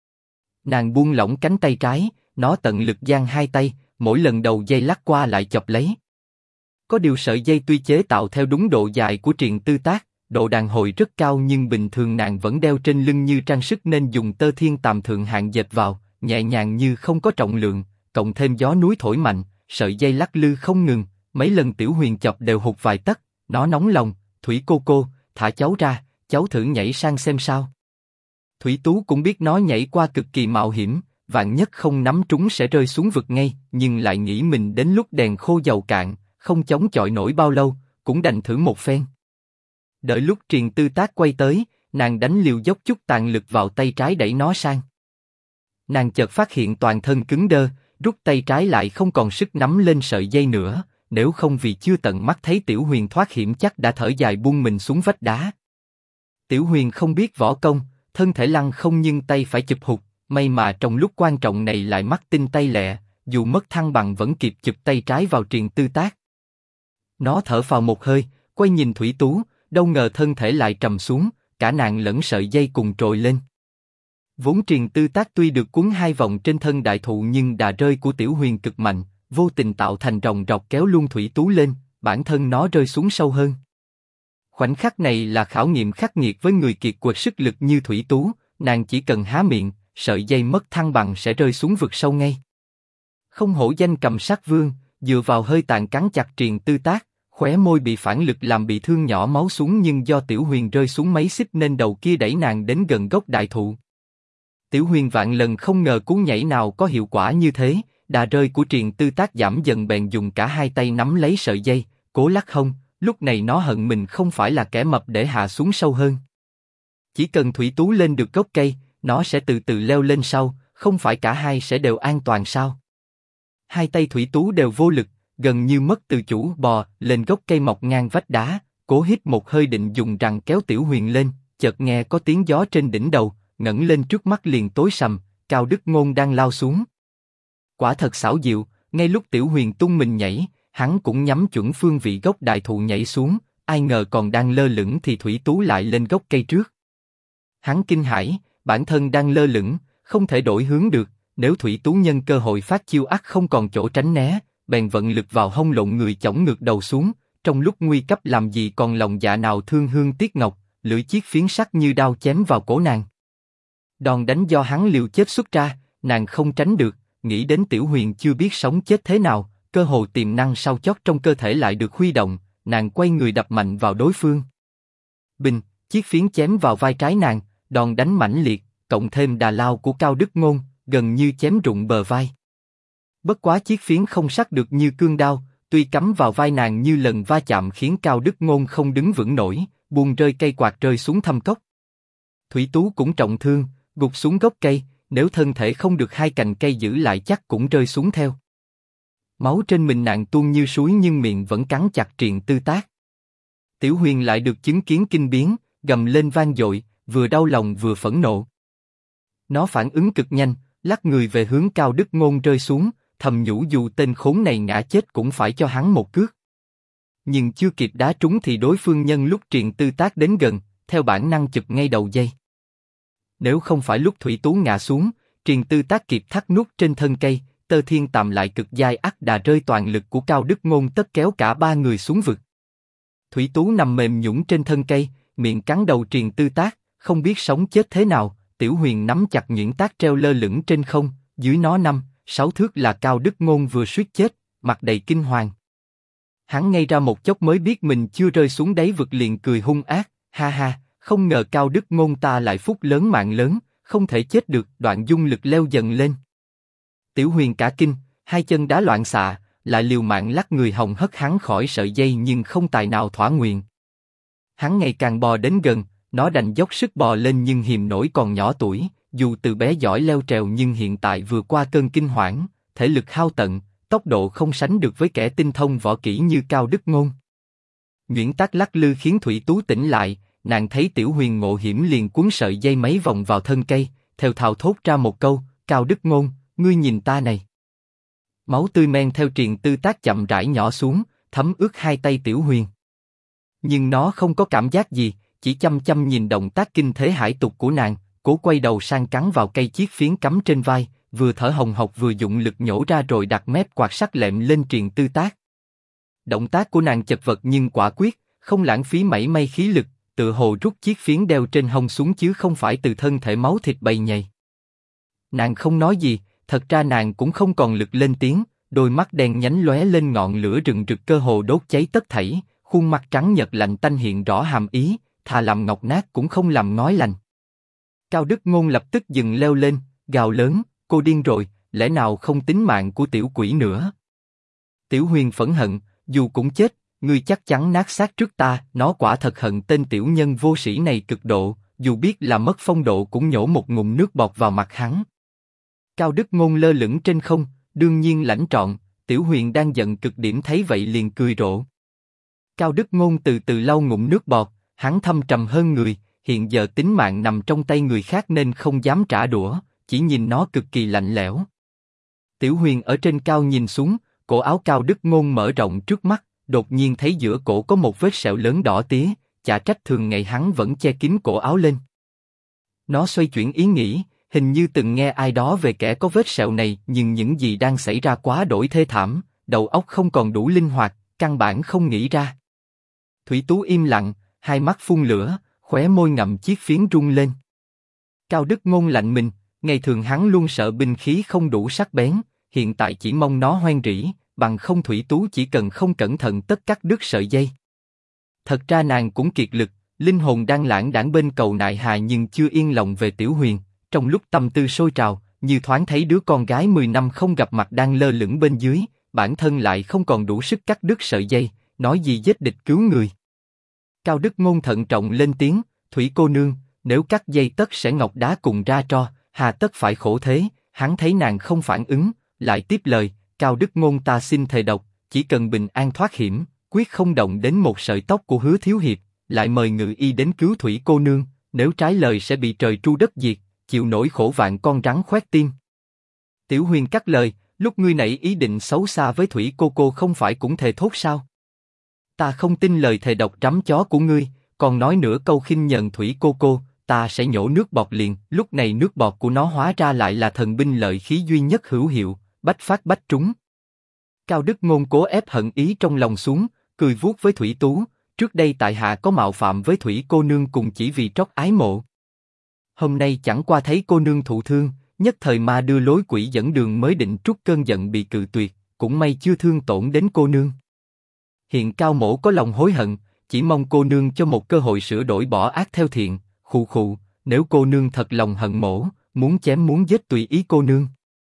Nàng buông lỏng cánh tay trái, nó tận lực giang hai tay, mỗi lần đầu dây lắc qua lại chọc lấy. Có điều sợi dây tuy chế tạo theo đúng độ dài của Triền Tư Tác, độ đàn hồi rất cao nhưng bình thường nàng vẫn đeo trên lưng như trang sức nên dùng tơ thiên tàm thượng hạng dệt vào, nhẹ nhàng như không có trọng lượng, cộng thêm gió núi thổi mạnh, sợi dây lắc lư không ngừng, mấy lần Tiểu Huyền chọc đều hụt vài tấc. Nó nóng lòng, Thủy cô, thả cháu ra, cháu thử nhảy sang xem sao. Thủy Tú cũng biết nó nhảy qua cực kỳ mạo hiểm, vạn nhất không nắm trúng sẽ rơi xuống vực ngay, nhưng lại nghĩ mình đến lúc đèn khô dầu cạn, không chống chọi nổi bao lâu, cũng đành thử một phen. Đợi lúc Triền Tư Tác quay tới, nàng đánh liều dốc chút tàn lực vào tay trái đẩy nó sang. Nàng chợt phát hiện toàn thân cứng đơ, rút tay trái lại không còn sức nắm lên sợi dây nữa, nếu không vì chưa tận mắt thấy Tiểu Huyền thoát hiểm chắc đã thở dài buông mình xuống vách đá. Tiểu Huyền không biết võ công, thân thể lăng không nhưng tay phải chụp hụt, may mà trong lúc quan trọng này lại mắt tinh tay lẹ, dù mất thăng bằng vẫn kịp chụp tay trái vào Triền Tư Tác. Nó thở phào một hơi, quay nhìn Thủy Tú, đâu ngờ thân thể lại trầm xuống, cả nàng lẫn sợi dây cùng trồi lên. Vốn Triền Tư Tác tuy được cuốn 2 vòng trên thân đại thụ nhưng đà rơi của Tiểu Huyền cực mạnh, vô tình tạo thành ròng rọc kéo luôn Thủy Tú lên, bản thân nó rơi xuống sâu hơn. Khoảnh khắc này là khảo nghiệm khắc nghiệt với người kiệt quệ sức lực như Thủy Tú, nàng chỉ cần há miệng, sợi dây mất thăng bằng sẽ rơi xuống vực sâu ngay. Không hổ danh Cầm Sát Vương, dựa vào hơi tàn cắn chặt Triền Tư Tác, khóe môi bị phản lực làm bị thương nhỏ máu xuống nhưng do Tiểu Huyền rơi xuống mấy xích nên đầu kia đẩy nàng đến gần gốc đại thụ. Tiểu Huyền vạn lần không ngờ cú nhảy nào có hiệu quả như thế, đà rơi của Triền Tư Tác giảm dần bèn dùng cả hai tay nắm lấy sợi dây, cố lắc hông. Lúc này nó hận mình không phải là kẻ mập để hạ xuống sâu hơn. Chỉ cần Thủy Tú lên được gốc cây, nó sẽ từ từ leo lên sau, không phải cả hai sẽ đều an toàn sao? Hai tay Thủy Tú đều vô lực, gần như mất tự chủ bò lên gốc cây mọc ngang vách đá, cố hít một hơi định dùng răng kéo Tiểu Huyền lên, chợt nghe có tiếng gió trên đỉnh đầu, ngẩng lên trước mắt liền tối sầm, Cao Đức Ngôn đang lao xuống. Quả thật xảo diệu, ngay lúc Tiểu Huyền tung mình nhảy, hắn cũng nhắm chuẩn phương vị gốc đại thụ nhảy xuống, ai ngờ còn đang lơ lửng thì Thủy Tú lại lên gốc cây trước. Hắn kinh hãi, bản thân đang lơ lửng, không thể đổi hướng được, nếu Thủy Tú nhân cơ hội phát chiêu ắt không còn chỗ tránh né, bèn vận lực vào hông lộn người chổng ngược đầu xuống, trong lúc nguy cấp làm gì còn lòng dạ nào thương hương tiếc ngọc, lưỡi chiếc phiến sắt như đao chém vào cổ nàng. Đòn đánh do hắn liều chết xuất ra, nàng không tránh được, nghĩ đến Tiểu Huyền chưa biết sống chết thế nào, cơ hồ tiềm năng sau chót trong cơ thể lại được huy động, nàng quay người đập mạnh vào đối phương. Bình, chiếc phiến chém vào vai trái nàng, đòn đánh mãnh liệt, cộng thêm đà lao của Cao Đức Ngôn, gần như chém rụng bờ vai. Bất quá chiếc phiến không sắc được như cương đao, tuy cắm vào vai nàng như lần va chạm khiến Cao Đức Ngôn không đứng vững nổi, buông rơi cây quạt rơi xuống thâm cốc. Thủy Tú cũng trọng thương, gục xuống gốc cây, nếu thân thể không được hai cành cây giữ lại chắc cũng rơi xuống theo. Máu trên mình nàng tuôn như suối nhưng miệng vẫn cắn chặt Triền Tư Tác. Tiểu Huyền lại được chứng kiến kinh biến, gầm lên vang dội, vừa đau lòng vừa phẫn nộ. Nó phản ứng cực nhanh, lắc người về hướng Cao Đức Ngôn rơi xuống, thầm nhủ dù tên khốn này ngã chết cũng phải cho hắn một cước. Nhưng chưa kịp đá trúng thì đối phương nhân lúc Triền Tư Tác đến gần, theo bản năng chụp ngay đầu dây. Nếu không phải lúc Thủy Tú ngã xuống, Triền Tư Tác kịp thắt nút trên thân cây, Tơ Thiên Tàm lại cực dai ắt đà rơi toàn lực của Cao Đức Ngôn tất kéo cả ba người xuống vực. Thủy Tú nằm mềm nhũn trên thân cây, miệng cắn đầu Triền Tư Tác, không biết sống chết thế nào. Tiểu Huyền nắm chặt nhuyễn tác treo lơ lửng trên không, dưới nó 5-6 thước là Cao Đức Ngôn vừa suýt chết, mặt đầy kinh hoàng. Hắn ngay ra một chốc mới biết mình chưa rơi xuống đáy vực liền cười hung ác, ha ha, không ngờ Cao Đức Ngôn ta lại phúc lớn mạng lớn, không thể chết được. Đoạn dung lực leo dần lên. Tiểu Huyền cả kinh, hai chân đá loạn xạ, lại liều mạng lắc người hòng hất hắn khỏi sợi dây nhưng không tài nào thỏa nguyện. Hắn ngày càng bò đến gần, nó đành dốc sức bò lên nhưng hiềm nổi còn nhỏ tuổi, dù từ bé giỏi leo trèo nhưng hiện tại vừa qua cơn kinh hoảng, thể lực hao tận, tốc độ không sánh được với kẻ tinh thông võ kỹ như Cao Đức Ngôn. Nhuyễn tác lắc lư khiến Thủy Tú tỉnh lại, nàng thấy Tiểu Huyền ngộ hiểm liền cuốn sợi dây mấy vòng vào thân cây, theo thào thốt ra một câu, Cao Đức Ngôn, ngươi nhìn ta này. Máu tươi men theo Triền Tư Tác chậm rãi nhỏ xuống, thấm ướt hai tay Tiểu Huyền. Nhưng nó không có cảm giác gì, chỉ chăm chăm nhìn động tác kinh thế hải tục của nàng, cố quay đầu sang cắn vào cây chiếc phiến cắm trên vai, vừa thở hồng hộc vừa dụng lực nhổ ra rồi đặt mép quạt sắc lẹm lên Triền Tư Tác. Động tác của nàng chật vật nhưng quả quyết, không lãng phí mảy may khí lực, tựa hồ rút chiếc phiến đeo trên hông xuống chứ không phải từ thân thể máu thịt bầy nhầy. Nàng không nói gì, thật ra nàng cũng không còn lực lên tiếng, đôi mắt đen nhánh lóe lên ngọn lửa rừng rực cơ hồ đốt cháy tất thảy, khuôn mặt trắng nhợt lạnh tanh hiện rõ hàm ý, thà làm ngọc nát cũng không làm ngói lành. Cao Đức Ngôn lập tức dừng leo lên, gào lớn, cô điên rồi, lẽ nào không tính mạng của tiểu quỷ nữa? Tiểu Huyền phẫn hận, dù cũng chết, ngươi chắc chắn nát xác trước ta. Nó quả thật hận tên tiểu nhân vô sĩ này cực độ, dù biết là mất phong độ cũng nhổ một ngụm nước bọt vào mặt hắn. Cao Đức Ngôn lơ lửng trên không, đương nhiên lãnh trọn, Tiểu Huyền đang giận cực điểm thấy vậy liền cười rộ. Cao Đức Ngôn từ từ lau ngụm nước bọt, hắn thâm trầm hơn người, hiện giờ tính mạng nằm trong tay người khác nên không dám trả đũa, chỉ nhìn nó cực kỳ lạnh lẽo. Tiểu Huyền ở trên cao nhìn xuống, cổ áo Cao Đức Ngôn mở rộng trước mắt, đột nhiên thấy giữa cổ có một vết sẹo lớn đỏ tía, chả trách thường ngày hắn vẫn che kín cổ áo lên. Nó xoay chuyển ý nghĩ, hình như từng nghe ai đó về kẻ có vết sẹo này, nhưng những gì đang xảy ra quá đổi thê thảm, đầu óc không còn đủ linh hoạt, căn bản không nghĩ ra. Thủy Tú im lặng, hai mắt phun lửa, khóe môi ngậm chiếc phiến rung lên. Cao Đức Ngôn lạnh mình, ngày thường hắn luôn sợ binh khí không đủ sắc bén, hiện tại chỉ mong nó hoen rỉ, bằng không Thủy Tú chỉ cần không cẩn thận tất cắt đứt sợi dây. Thật ra nàng cũng kiệt lực, linh hồn đang lãng đãng bên cầu nại hà nhưng chưa yên lòng về Tiểu Huyền, trong lúc tâm tư sôi trào, như thoáng thấy đứa con gái 10 năm không gặp mặt đang lơ lửng bên dưới, bản thân lại không còn đủ sức cắt đứt sợi dây, nói gì giết địch cứu người. Cao Đức Ngôn thận trọng lên tiếng, Thủy cô nương, nếu cắt dây tất sẽ ngọc đá cùng ra tro, hà tất phải khổ thế. Hắn thấy nàng không phản ứng, lại tiếp lời, Cao Đức Ngôn ta xin thề độc, chỉ cần bình an thoát hiểm, quyết không động đến một sợi tóc của Hứa thiếu hiệp, lại mời ngự y đến cứu Thủy cô nương, nếu trái lời sẽ bị trời tru đất diệt, chịu nỗi khổ vạn con rắn khoét tim. Tiểu Huyền cắt lời, lúc ngươi nảy ý định xấu xa với Thủy cô không phải cũng thề thốt sao? Ta không tin lời thề độc trắm chó của ngươi, còn nói nửa câu khinh nhờn Thủy cô, ta sẽ nhổ nước bọt liền. Lúc này nước bọt của nó hóa ra lại là thần binh lợi khí duy nhất hữu hiệu, bách phát bách trúng. Cao Đức Ngôn cố ép hận ý trong lòng xuống, cười vuốt với Thủy Tú. Trước đây tại hạ có mạo phạm với Thủy cô nương cùng chỉ vì trót ái mộ. Hôm nay chẳng qua thấy cô nương thụ thương, nhất thời ma đưa lối quỷ dẫn đường mới định trút cơn giận bị cự tuyệt, cũng may chưa thương tổn đến cô nương. Hiện Cao mỗ có lòng hối hận, chỉ mong cô nương cho một cơ hội sửa đổi bỏ ác theo thiện. Khụ khụ, nếu cô nương thật lòng hận mỗ, muốn chém muốn giết tùy ý cô nương.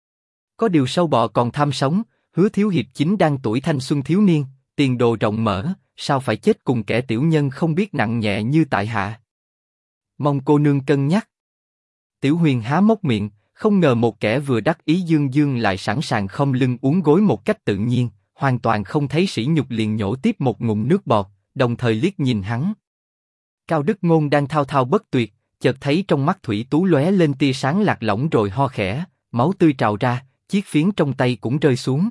Có điều sâu bọ còn tham sống, Hứa thiếu hiệp chính đang tuổi thanh xuân thiếu niên, tiền đồ rộng mở, sao phải chết cùng kẻ tiểu nhân không biết nặng nhẹ như tại hạ. Mong cô nương cân nhắc. Tiểu Huyền há mốc miệng, không ngờ một kẻ vừa đắc ý dương dương lại sẵn sàng khom lưng uốn gối một cách tự nhiên, hoàn toàn không thấy sỉ nhục liền nhổ tiếp một ngụm nước bọt, đồng thời liếc nhìn hắn. Cao Đức Ngôn đang thao thao bất tuyệt, chợt thấy trong mắt Thủy Tú lóe lên tia sáng lạc lõng rồi ho khẽ, máu tươi trào ra, chiếc phiến trong tay cũng rơi xuống.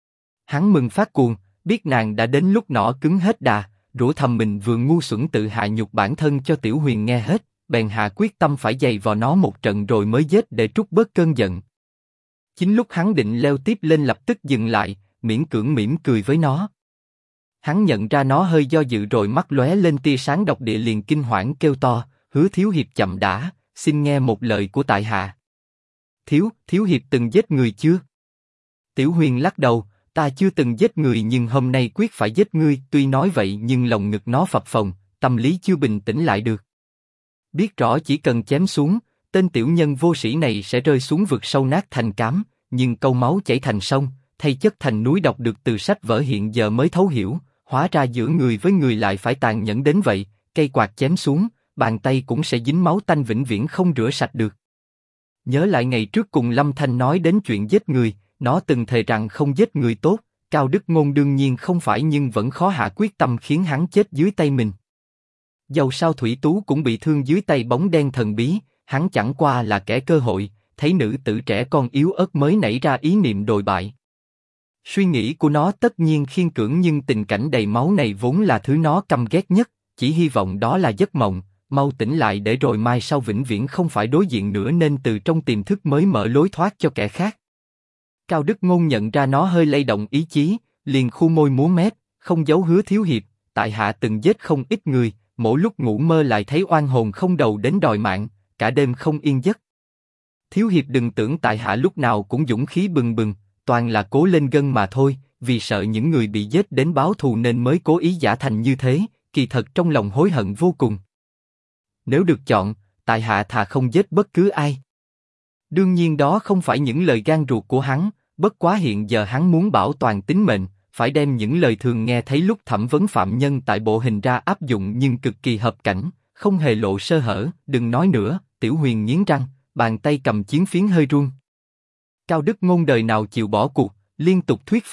Hắn mừng phát cuồng, biết nàng đã đến lúc nỏ cứng hết đà, rủa thầm mình vừa ngu xuẩn tự hạ nhục bản thân cho Tiểu Huyền nghe hết, bèn hạ quyết tâm phải giày vò nó một trận rồi mới giết để trút bớt cơn giận. Chính lúc hắn định leo tiếp lên lập tức dừng lại, miễn cưỡng mỉm cười với nó. Hắn nhận ra nó hơi do dự rồi mắt lóe lên tia sáng độc địa liền kinh hoảng kêu to, Hứa thiếu hiệp chậm đã, xin nghe một lời của tại hạ. Thiếu hiệp từng giết người chưa? Tiểu Huyền lắc đầu, ta chưa từng giết người nhưng hôm nay quyết phải giết ngươi. Tuy nói vậy nhưng lòng ngực nó phập phồng, tâm lý chưa bình tĩnh lại được. Biết rõ chỉ cần chém xuống, tên tiểu nhân vô sĩ này sẽ rơi xuống vực sâu nát thành cám, nhưng câu máu chảy thành sông, thay chất thành núi đọc được từ sách vở hiện giờ mới thấu hiểu, hóa ra giữa người với người lại phải tàn nhẫn đến vậy. Cây quạt chém xuống, bàn tay cũng sẽ dính máu tanh vĩnh viễn không rửa sạch được. Nhớ lại ngày trước cùng Lâm Thanh nói đến chuyện giết người, nó từng thề rằng không giết người tốt. Cao Đức Ngôn đương nhiên không phải nhưng vẫn khó hạ quyết tâm khiến hắn chết dưới tay mình. Dầu sao Thủy Tú cũng bị thương dưới tay bóng đen thần bí, hắn chẳng qua là kẻ cơ hội, thấy nữ tử trẻ con yếu ớt mới nảy ra ý niệm đồi bại. Suy nghĩ của nó tất nhiên khiên cưỡng nhưng tình cảnh đầy máu này vốn là thứ nó căm ghét nhất, chỉ hy vọng đó là giấc mộng, mau tỉnh lại để rồi mai sau vĩnh viễn không phải đối diện nữa nên từ trong tiềm thức mới mở lối thoát cho kẻ khác. Cao Đức Ngôn nhận ra nó hơi lay động ý chí, liền khu môi múa mép, không giấu Hứa thiếu hiệp, tại hạ từng giết không ít người, mỗi lúc ngủ mơ lại thấy oan hồn không đầu đến đòi mạng, cả đêm không yên giấc. Thiếu hiệp đừng tưởng tại hạ lúc nào cũng dũng khí bừng bừng, toàn là cố lên gân mà thôi, vì sợ những người bị giết đến báo thù nên mới cố ý giả thành như thế, kỳ thật trong lòng hối hận vô cùng. Nếu được chọn, tại hạ thà không giết bất cứ ai. Đương nhiên đó không phải những lời gan ruột của hắn, bất quá hiện giờ hắn muốn bảo toàn tính mệnh, phải đem những lời thường nghe thấy lúc thẩm vấn phạm nhân tại bộ hình ra áp dụng nhưng cực kỳ hợp cảnh, không hề lộ sơ hở. Đừng nói nữa, Tiểu Huyền nghiến răng, bàn tay cầm chiến phiến hơi run. Cao Đức Ngôn đời nào chịu bỏ cuộc, liên tục thuyết phục,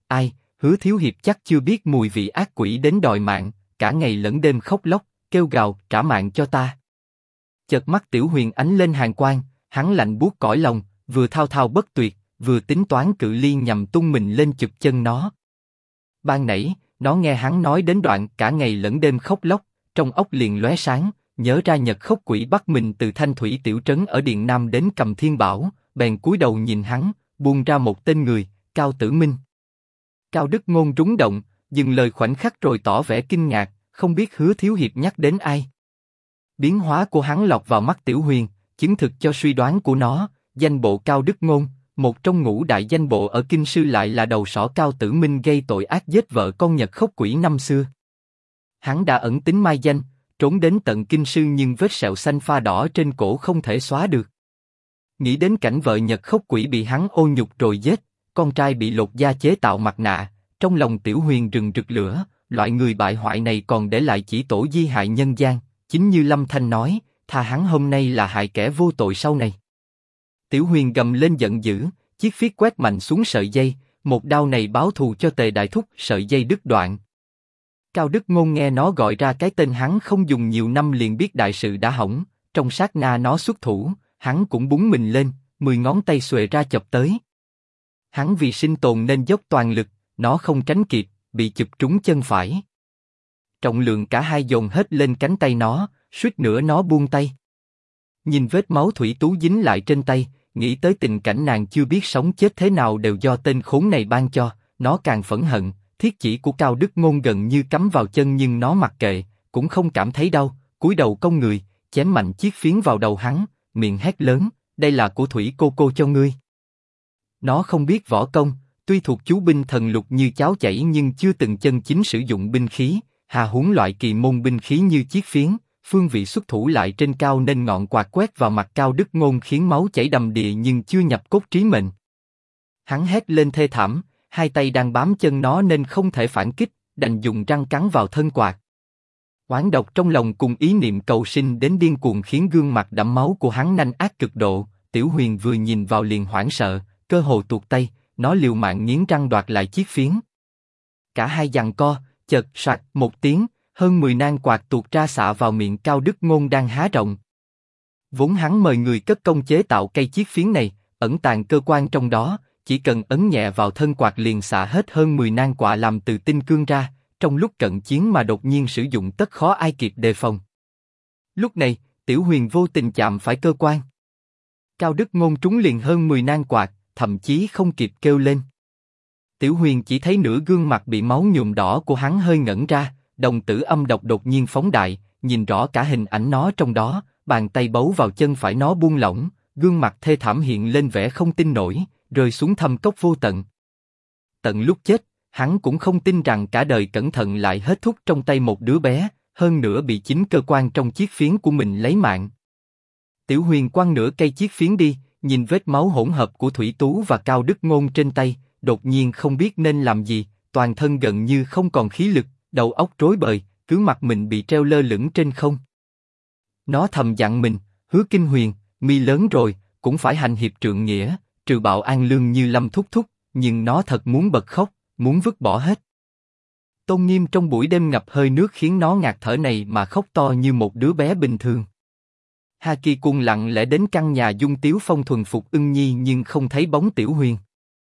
Ai, Hứa Thiếu Hiệp chắc chưa biết mùi vị ác quỷ đến đòi mạng, cả ngày lẫn đêm khóc lóc, kêu gào trả mạng cho ta. Chợt mắt Tiểu Huyền ánh lên hàn quang, hắn lạnh buốt cõi lòng, vừa thao thao bất tuyệt, vừa tính toán cự ly nhằm tung mình lên chụp chân nó. Ban nãy, nó nghe hắn nói đến đoạn cả ngày lẫn đêm khóc lóc, trong óc liền lóe sáng, nhớ ra Nhật Khốc Quỷ bắt mình từ Thanh Thủy tiểu trấn ở Điện Nam đến Cầm Thiên Bảo, bèn cúi đầu nhìn hắn, buông ra một tên người, Cao Tử Minh. Cao Đức Ngôn rúng động, dừng lời khoảnh khắc rồi tỏ vẻ kinh ngạc, không biết Hứa Thiếu Hiệp nhắc đến ai. Biến hóa của hắn lọt vào mắt Tiểu Huyền, chứng thực cho suy đoán của nó, danh bộ Cao Đức Ngôn, một trong ngũ đại danh bộ ở Kinh Sư lại là đầu sỏ Cao Tử Minh gây tội ác giết vợ con Nhật Khốc Quỷ năm xưa. Hắn đã ẩn tính mai danh, trốn đến tận Kinh Sư nhưng vết sẹo xanh pha đỏ trên cổ không thể xóa được. Nghĩ đến cảnh vợ Nhật Khốc Quỷ bị hắn ô nhục rồi giết, con trai bị lột da chế tạo mặt nạ, trong lòng Tiểu Huyền rừng rực lửa, loại người bại hoại này còn để lại chỉ tổ di hại nhân gian, chính như Lâm Thanh nói, thà hắn hôm nay là hại kẻ vô tội sau này. Tiểu Huyền gầm lên giận dữ, chiếc phiết quét mạnh xuống sợi dây, một đao này báo thù cho Tề Đại Thúc, sợi dây đứt đoạn. Cao Đức Ngôn nghe nó gọi ra cái tên hắn không dùng nhiều năm liền biết đại sự đã hỏng, trong sát na nó xuất thủ, hắn cũng búng mình lên, 10 ngón tay xuề ra chộp tới. Hắn vì sinh tồn nên dốc toàn lực, nó không tránh kịp, bị chụp trúng chân phải. Trọng lượng cả hai dồn hết lên cánh tay nó, suýt nữa nó buông tay. Nhìn vết máu Thủy Tú dính lại trên tay, nghĩ tới tình cảnh nàng chưa biết sống chết thế nào đều do tên khốn này ban cho, nó càng phẫn hận. Thiết chỉ của Cao Đức Ngôn gần như cắm vào chân nhưng nó mặc kệ, cũng không cảm thấy đau, cúi đầu cong người, chém mạnh chiếc phiến vào đầu hắn, miệng hét lớn, đây là của Thủy cô cô cho ngươi. Nó không biết võ công, tuy thuộc chú binh thần lục như cháo chảy nhưng chưa từng chân chính sử dụng binh khí, hà huống loại kỳ môn binh khí như chiếc phiến, phương vị xuất thủ lại trên cao nên ngọn quạt quét vào mặt Cao Đức Ngôn khiến máu chảy đầm đìa nhưng chưa nhập cốt trí mệnh. Hắn hét lên thê thảm. Hai tay đang bám chân nó nên không thể phản kích, đành dùng răng cắn vào thân quạt. Oán độc trong lòng cùng ý niệm cầu sinh đến điên cuồng khiến gương mặt đẫm máu của hắn nanh ác cực độ. Tiểu Huyền vừa nhìn vào liền hoảng sợ, cơ hồ tuột tay, nó liều mạng nghiến răng đoạt lại chiếc phiến. Cả hai giằng co, chợt soạt một tiếng, hơn 10 nang quạt tuột ra xạ vào miệng Cao Đức Ngôn đang há rộng. Vốn hắn mời người cất công chế tạo cây chiếc phiến này, ẩn tàng cơ quan trong đó. Chỉ cần ấn nhẹ vào thân quạt liền xả hết hơn 10 nang quạ làm từ tinh cương ra, trong lúc cận chiến mà đột nhiên sử dụng tất khó ai kịp đề phòng. Lúc này, Tiểu Huyền vô tình chạm phải cơ quan. Cao Đức Ngôn trúng liền hơn 10 nang quạt, thậm chí không kịp kêu lên. Tiểu Huyền chỉ thấy nửa gương mặt bị máu nhuộm đỏ của hắn hơi ngẩn ra, đồng tử âm độc đột nhiên phóng đại, nhìn rõ cả hình ảnh nó trong đó, bàn tay bấu vào chân phải nó buông lỏng, gương mặt thê thảm hiện lên vẻ không tin nổi. Rơi xuống thâm cốc vô tận. Tận lúc chết, hắn cũng không tin rằng cả đời cẩn thận lại hết thúc trong tay một đứa bé, hơn nữa bị chính cơ quan trong chiếc phiến của mình lấy mạng. Tiểu Huyền quăng nửa cây chiếc phiến đi, nhìn vết máu hỗn hợp của Thủy Tú và Cao Đức Ngôn trên tay, đột nhiên không biết nên làm gì, toàn thân gần như không còn khí lực, đầu óc rối bời, cứ mặc mình bị treo lơ lửng trên không. Nó thầm dặn mình, Hứa Kinh Huyền, mi lớn rồi, cũng phải hành hiệp trượng nghĩa. Trừ bạo an lương như Lâm thúc thúc, nhưng nó thật muốn bật khóc, muốn vứt bỏ hết. Tôn Nghiêm trong buổi đêm ngập hơi nước khiến nó ngạt thở này mà khóc to như một đứa bé bình thường. Hà Kỳ Quân lặng lẽ đến căn nhà Dung Tiếu Phong thuần phục Ưng Nhi nhưng không thấy bóng Tiểu Huyền.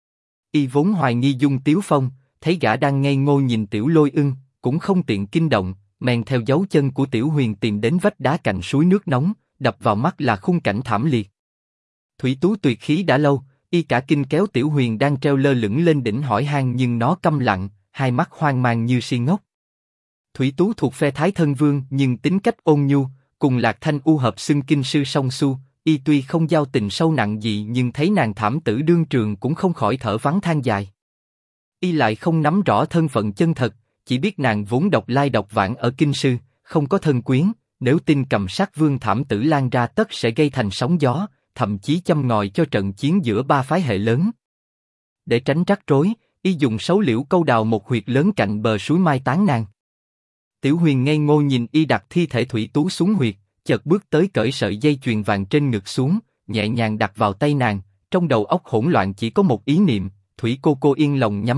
Y vốn hoài nghi Dung Tiếu Phong, thấy gã đang ngây ngô nhìn Tiểu Lôi Ưng, cũng không tiện kinh động, men theo dấu chân của Tiểu Huyền tìm đến vách đá cạnh suối nước nóng, đập vào mắt là khung cảnh thảm liệt. Thủy Tú tuyệt khí đã lâu. Y cả kinh kéo Tiểu Huyền đang treo lơ lửng lên đỉnh hỏi han nhưng nó câm lặng, hai mắt hoang mang như si ngốc. Thủy Tú thuộc phe Thái Thân Vương nhưng tính cách ôn nhu, cùng Lạc Thanh U hợp xưng kinh sư song su. Y tuy không giao tình sâu nặng gì nhưng thấy nàng thảm tử đương trường cũng không khỏi thở vắng than dài. Y lại không nắm rõ thân phận chân thật, chỉ biết nàng vốn độc lai độc vãng ở kinh sư, không có thân quyến. Nếu tin cầm sát vương thảm tử lan ra tất sẽ gây thành sóng gió. Thậm chí châm ngòi cho trận chiến giữa ba phái hệ lớn. Để tránh rắc rối, Y dùng sấu liễu câu đào một huyệt lớn cạnh bờ suối mai táng nàng. Tiểu Huyền ngây ngô nhìn Y đặt thi thể Thủy Tú xuống huyệt, chợt bước tới cởi sợi dây chuyền vàng trên ngực xuống, nhẹ nhàng đặt vào tay nàng. Trong đầu óc hỗn loạn chỉ có một ý niệm, Thủy cô cô yên lòng nhắm mắt,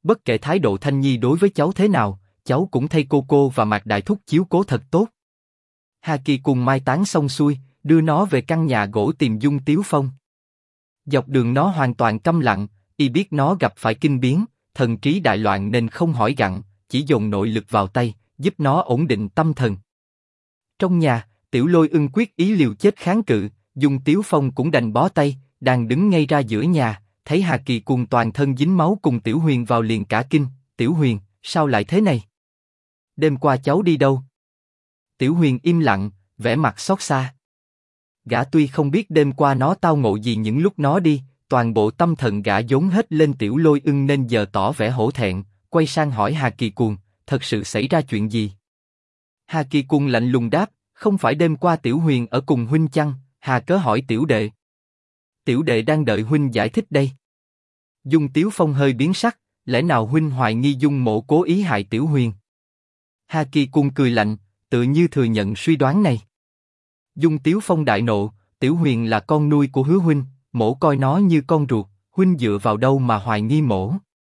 bất kể thái độ Thanh Nhi đối với cháu thế nào, cháu cũng thay cô và Mạc Đại Thúc chiếu cố thật tốt. Hà Kỳ cùng mai táng xong xuôi, đưa nó về căn nhà gỗ tìm Dung Tiếu Phong. Dọc đường nó hoàn toàn câm lặng, y biết nó gặp phải kinh biến, thần trí đại loạn nên không hỏi gặng, chỉ dồn nội lực vào tay, giúp nó ổn định tâm thần. Trong nhà, Tiểu Lôi Ưng quyết ý liều chết kháng cự, Dung Tiếu Phong cũng đành bó tay, đang đứng ngay ra giữa nhà, thấy Hà Kỳ cùng toàn thân dính máu cùng Tiểu Huyền vào liền cả kinh. Tiểu Huyền, sao lại thế này? Đêm qua cháu đi đâu? Tiểu Huyền im lặng, vẻ mặt xót xa. Gã tuy không biết đêm qua nó tao ngộ gì những lúc nó đi, toàn bộ tâm thần gã dồn hết lên Tiểu Lôi Ưng nên giờ tỏ vẻ hổ thẹn, quay sang hỏi Hà Kỳ Cuồng, thật sự xảy ra chuyện gì? Hà Kỳ Cuồng lạnh lùng đáp, không phải đêm qua Tiểu Huyền ở cùng huynh chăng? Hà cớ hỏi tiểu đệ. Tiểu đệ đang đợi huynh giải thích đây. Dung Tiếu Phong hơi biến sắc, lẽ nào huynh hoài nghi Dung Mộ cố ý hại Tiểu Huyền? Hà Kỳ Cuồng cười lạnh, tự như thừa nhận suy đoán này. Dung Tiếu Phong đại nộ, Tiểu Huyền là con nuôi của Hứa huynh, mổ coi nó như con ruột, huynh dựa vào đâu mà hoài nghi mổ?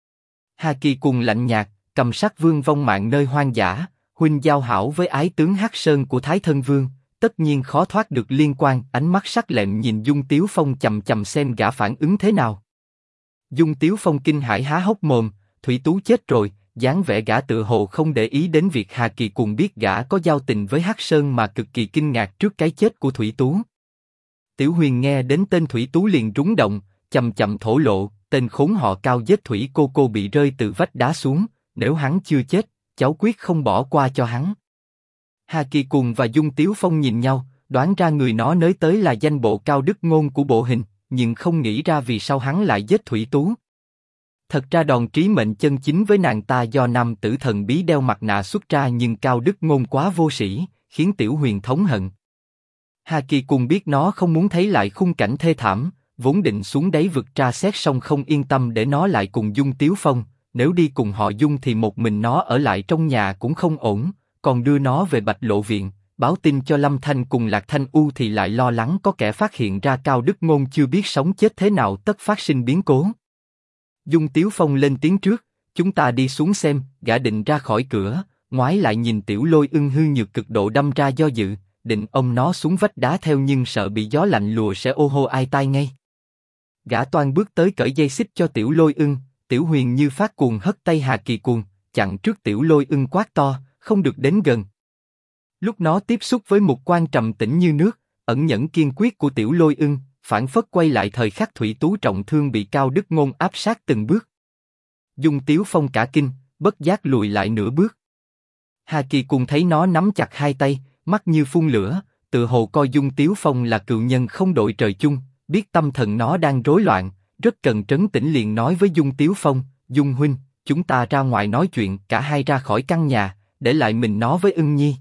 Hà Kỳ Cuồng lạnh nhạt, cầm sắc vương vong mạng nơi hoang dã, huynh giao hảo với ái tướng Hắc Sơn của Thái Thân Vương, tất nhiên khó thoát được liên quan. Ánh mắt sắc lẹm nhìn Dung Tiếu Phong chầm chầm xem gã phản ứng thế nào. Dung Tiếu Phong kinh hãi há hốc mồm, Thủy Tú chết rồi, dáng vẻ gã tự hồ không để ý đến việc Hà Kỳ Cuồng biết gã có giao tình với Hắc Sơn mà cực kỳ kinh ngạc trước cái chết của Thủy Tú. Tiểu Huyền nghe đến tên Thủy Tú liền rúng động, chậm chậm thổ lộ, tên khốn họ Cao giết Thủy cô bị rơi từ vách đá xuống, nếu hắn chưa chết, cháu quyết không bỏ qua cho hắn. Hà Kỳ Cuồng và Dung Tiếu Phong nhìn nhau, đoán ra người nó nới tới là danh bộ Cao Đức Ngôn của bộ hình, nhưng không nghĩ ra vì sao hắn lại giết Thủy Tú. Thật ra đòn trí mệnh chân chính với nàng ta do nam tử thần bí đeo mặt nạ xuất ra, nhưng Cao Đức Ngôn quá vô sĩ, khiến Tiểu Huyền thống hận. Hà Kỳ Cuồng biết nó không muốn thấy lại khung cảnh thê thảm, vốn định xuống đáy vực tra xét xong không yên tâm để nó lại cùng Dung Tiếu Phong, nếu đi cùng họ Dung thì một mình nó ở lại trong nhà cũng không ổn, còn đưa nó về Bạch Lộ Viện, báo tin cho Lâm Thanh cùng Lạc Thanh U thì lại lo lắng có kẻ phát hiện ra Cao Đức Ngôn chưa biết sống chết thế nào tất phát sinh biến cố. Dung Tiếu Phong lên tiếng trước, chúng ta đi xuống xem. Gã định ra khỏi cửa, ngoái lại nhìn Tiểu Lôi Ưng hư nhược cực độ đâm ra do dự, định ôm nó xuống vách đá theo nhưng sợ bị gió lạnh lùa sẽ ô hô ai tai ngay. Gã toan bước tới cởi dây xích cho Tiểu Lôi Ưng, Tiểu Huyền như phát cuồng hất tay Hà Kỳ Cuồng, chặn trước Tiểu Lôi Ưng quát to, không được đến gần. Lúc nó tiếp xúc với mục quan trầm tĩnh như nước, ẩn nhẫn kiên quyết của Tiểu Lôi Ưng, phản phất quay lại thời khắc Thủy Tú trọng thương bị Cao Đức Ngôn áp sát từng bước. Dung Tiếu Phong cả kinh, bất giác lùi lại nửa bước. Hà Kỳ Cuồng thấy nó nắm chặt hai tay, mắt như phun lửa, tự hồ coi Dung Tiếu Phong là cựu nhân không đội trời chung, biết tâm thần nó đang rối loạn, rất cần trấn tĩnh, liền nói với Dung Tiếu Phong, Dung huynh, chúng ta ra ngoài nói chuyện. Cả hai ra khỏi căn nhà, để lại mình nó với Ưng Nhi.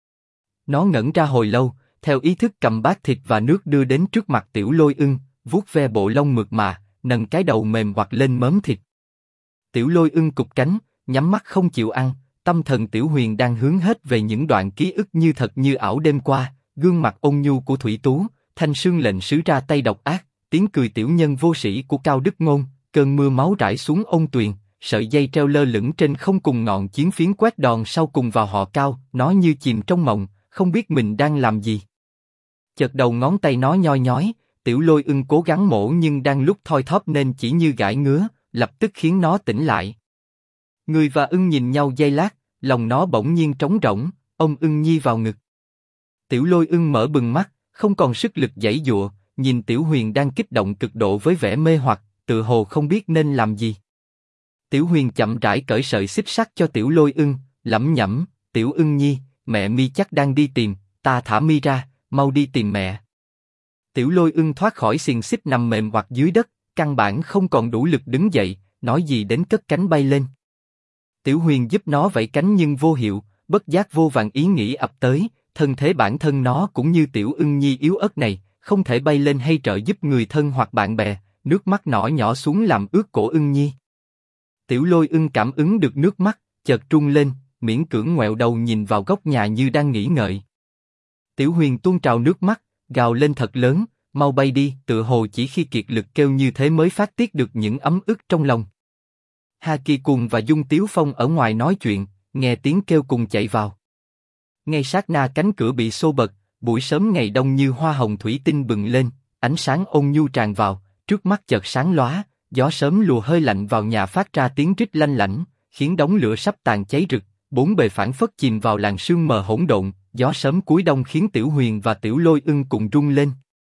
Nó ngẩn ra hồi lâu, theo ý thức cầm bát thịt và nước đưa đến trước mặt Tiểu Lôi Ưng, vuốt ve bộ lông mượt mà, nâng cái đầu mềm hoặc lên mớm thịt. Tiểu Lôi Ưng cụp cánh, nhắm mắt không chịu ăn, tâm thần Tiểu Huyền đang hướng hết về những đoạn ký ức như thật như ảo đêm qua, gương mặt ôn nhu của Thủy Tú, thanh sương lệnh sứ ra tay độc ác, tiếng cười tiểu nhân vô sĩ của Cao Đức Ngôn, cơn mưa máu rải xuống ôn tuyền, sợi dây treo lơ lửng trên không cùng ngọn chiến phiến quét đòn sau cùng vào họ Cao, nó như chìm trong mộng, không biết mình đang làm gì. Chợt đầu ngón tay nó nhoi nhói, Tiểu Lôi Ưng cố gắng mổ nhưng đang lúc thoi thóp nên chỉ như gãi ngứa, lập tức khiến nó tỉnh lại. Người và Ưng nhìn nhau giây lát, lòng nó bỗng nhiên trống rỗng, ôm Ưng Nhi vào ngực. Tiểu Lôi Ưng mở bừng mắt, không còn sức lực giãy giụa, nhìn Tiểu Huyền đang kích động cực độ với vẻ mê hoặc, tự hồ không biết nên làm gì. Tiểu Huyền chậm rãi cởi sợi xích sắt cho Tiểu Lôi Ưng, lẩm nhẩm, Tiểu Ưng Nhi, mẹ mi chắc đang đi tìm, ta thả mi ra, mau đi tìm mẹ. Tiểu Lôi Ưng thoát khỏi xiềng xích nằm mềm hoặc dưới đất, căn bản không còn đủ lực đứng dậy, nói gì đến cất cánh bay lên. Tiểu Huyền giúp nó vẫy cánh nhưng vô hiệu, bất giác vô vàn ý nghĩ ập tới, thân thế bản thân nó cũng như Tiểu Ưng Nhi yếu ớt này, không thể bay lên hay trợ giúp người thân hoặc bạn bè, nước mắt nỏ nhỏ xuống làm ướt cổ Ưng Nhi. Tiểu Lôi Ưng cảm ứng được nước mắt, chợt trung lên, miễn cưỡng ngoẹo đầu nhìn vào góc nhà như đang nghĩ ngợi. Tiểu Huyền tuôn trào nước mắt, gào lên thật lớn, mau bay đi, tựa hồ chỉ khi kiệt lực kêu như thế mới phát tiết được những ấm ức trong lòng. Hà Kỳ Cùng và Dung Tiếu Phong ở ngoài nói chuyện, nghe tiếng kêu cùng chạy vào. Ngay sát na cánh cửa bị xô bật, buổi sớm ngày đông như hoa hồng thủy tinh bừng lên, ánh sáng ôn nhu tràn vào, trước mắt chợt sáng lóa, gió sớm lùa hơi lạnh vào nhà phát ra tiếng rít lanh lảnh, khiến đống lửa sắp tàn cháy rực, bốn bề phảng phất chìm vào làn sương mờ hỗn độn, gió sớm cuối đông khiến Tiểu Huyền và Tiểu Lôi Ưng cùng rung lên.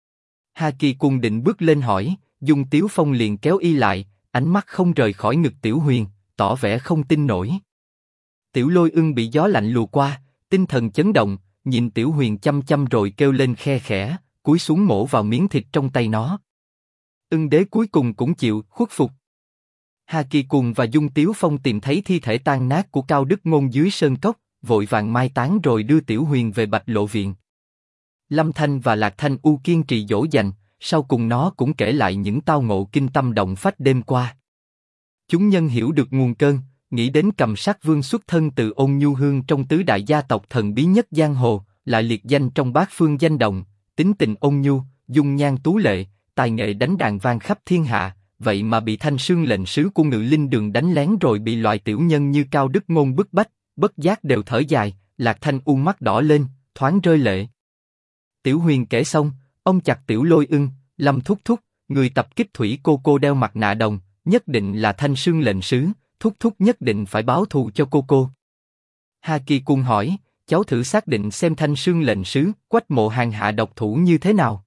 Hà Kỳ Cùng định bước lên hỏi, Dung Tiếu Phong liền kéo y lại, ánh mắt không rời khỏi ngực Tiểu Huyền, tỏ vẻ không tin nổi. Tiểu Lôi Ưng bị gió lạnh lùa qua, tinh thần chấn động, nhìn Tiểu Huyền chăm chăm rồi kêu lên khe khẽ, cúi xuống mổ vào miếng thịt trong tay nó. Ưng đế cuối cùng cũng chịu khuất phục. Hà Kỳ Cùng và Dung Tiếu Phong tìm thấy thi thể tan nát của Cao Đức Ngôn dưới sơn cốc, vội vàng mai táng rồi đưa Tiểu Huyền về Bạch Lộ viện. Lâm Thanh và Lạc Thanh U kiên trì dỗ dành, sau cùng nó cũng kể lại những tao ngộ kinh tâm động phách đêm qua. Chúng nhân hiểu được nguồn cơn, nghĩ đến Cầm Sát Vương xuất thân từ Ôn Nhu Hương trong tứ đại gia tộc thần bí nhất giang hồ, lại liệt danh trong bát phương danh đồng, tính tình ôn nhu, dung nhan tú lệ, tài nghệ đánh đàn vang khắp thiên hạ, vậy mà bị Thanh Sương lệnh sứ của Ngự Linh Đường đánh lén rồi bị loại tiểu nhân như Cao Đức Ngôn bức bách, bất giác đều thở dài. Lạc Thanh U mắt đỏ lên, thoáng rơi lệ. Tiểu Huyền kể xong, ông chặt Tiểu Lôi Ưng, Lâm thúc thúc, người tập kích Thủy cô đeo mặt nạ đồng, nhất định là Thanh Sương lệnh sứ, thúc thúc nhất định phải báo thù cho cô. Hà Kỳ Cùng hỏi, cháu thử xác định xem Thanh Sương lệnh sứ, Quách Mộ Hàn hạ độc thủ như thế nào.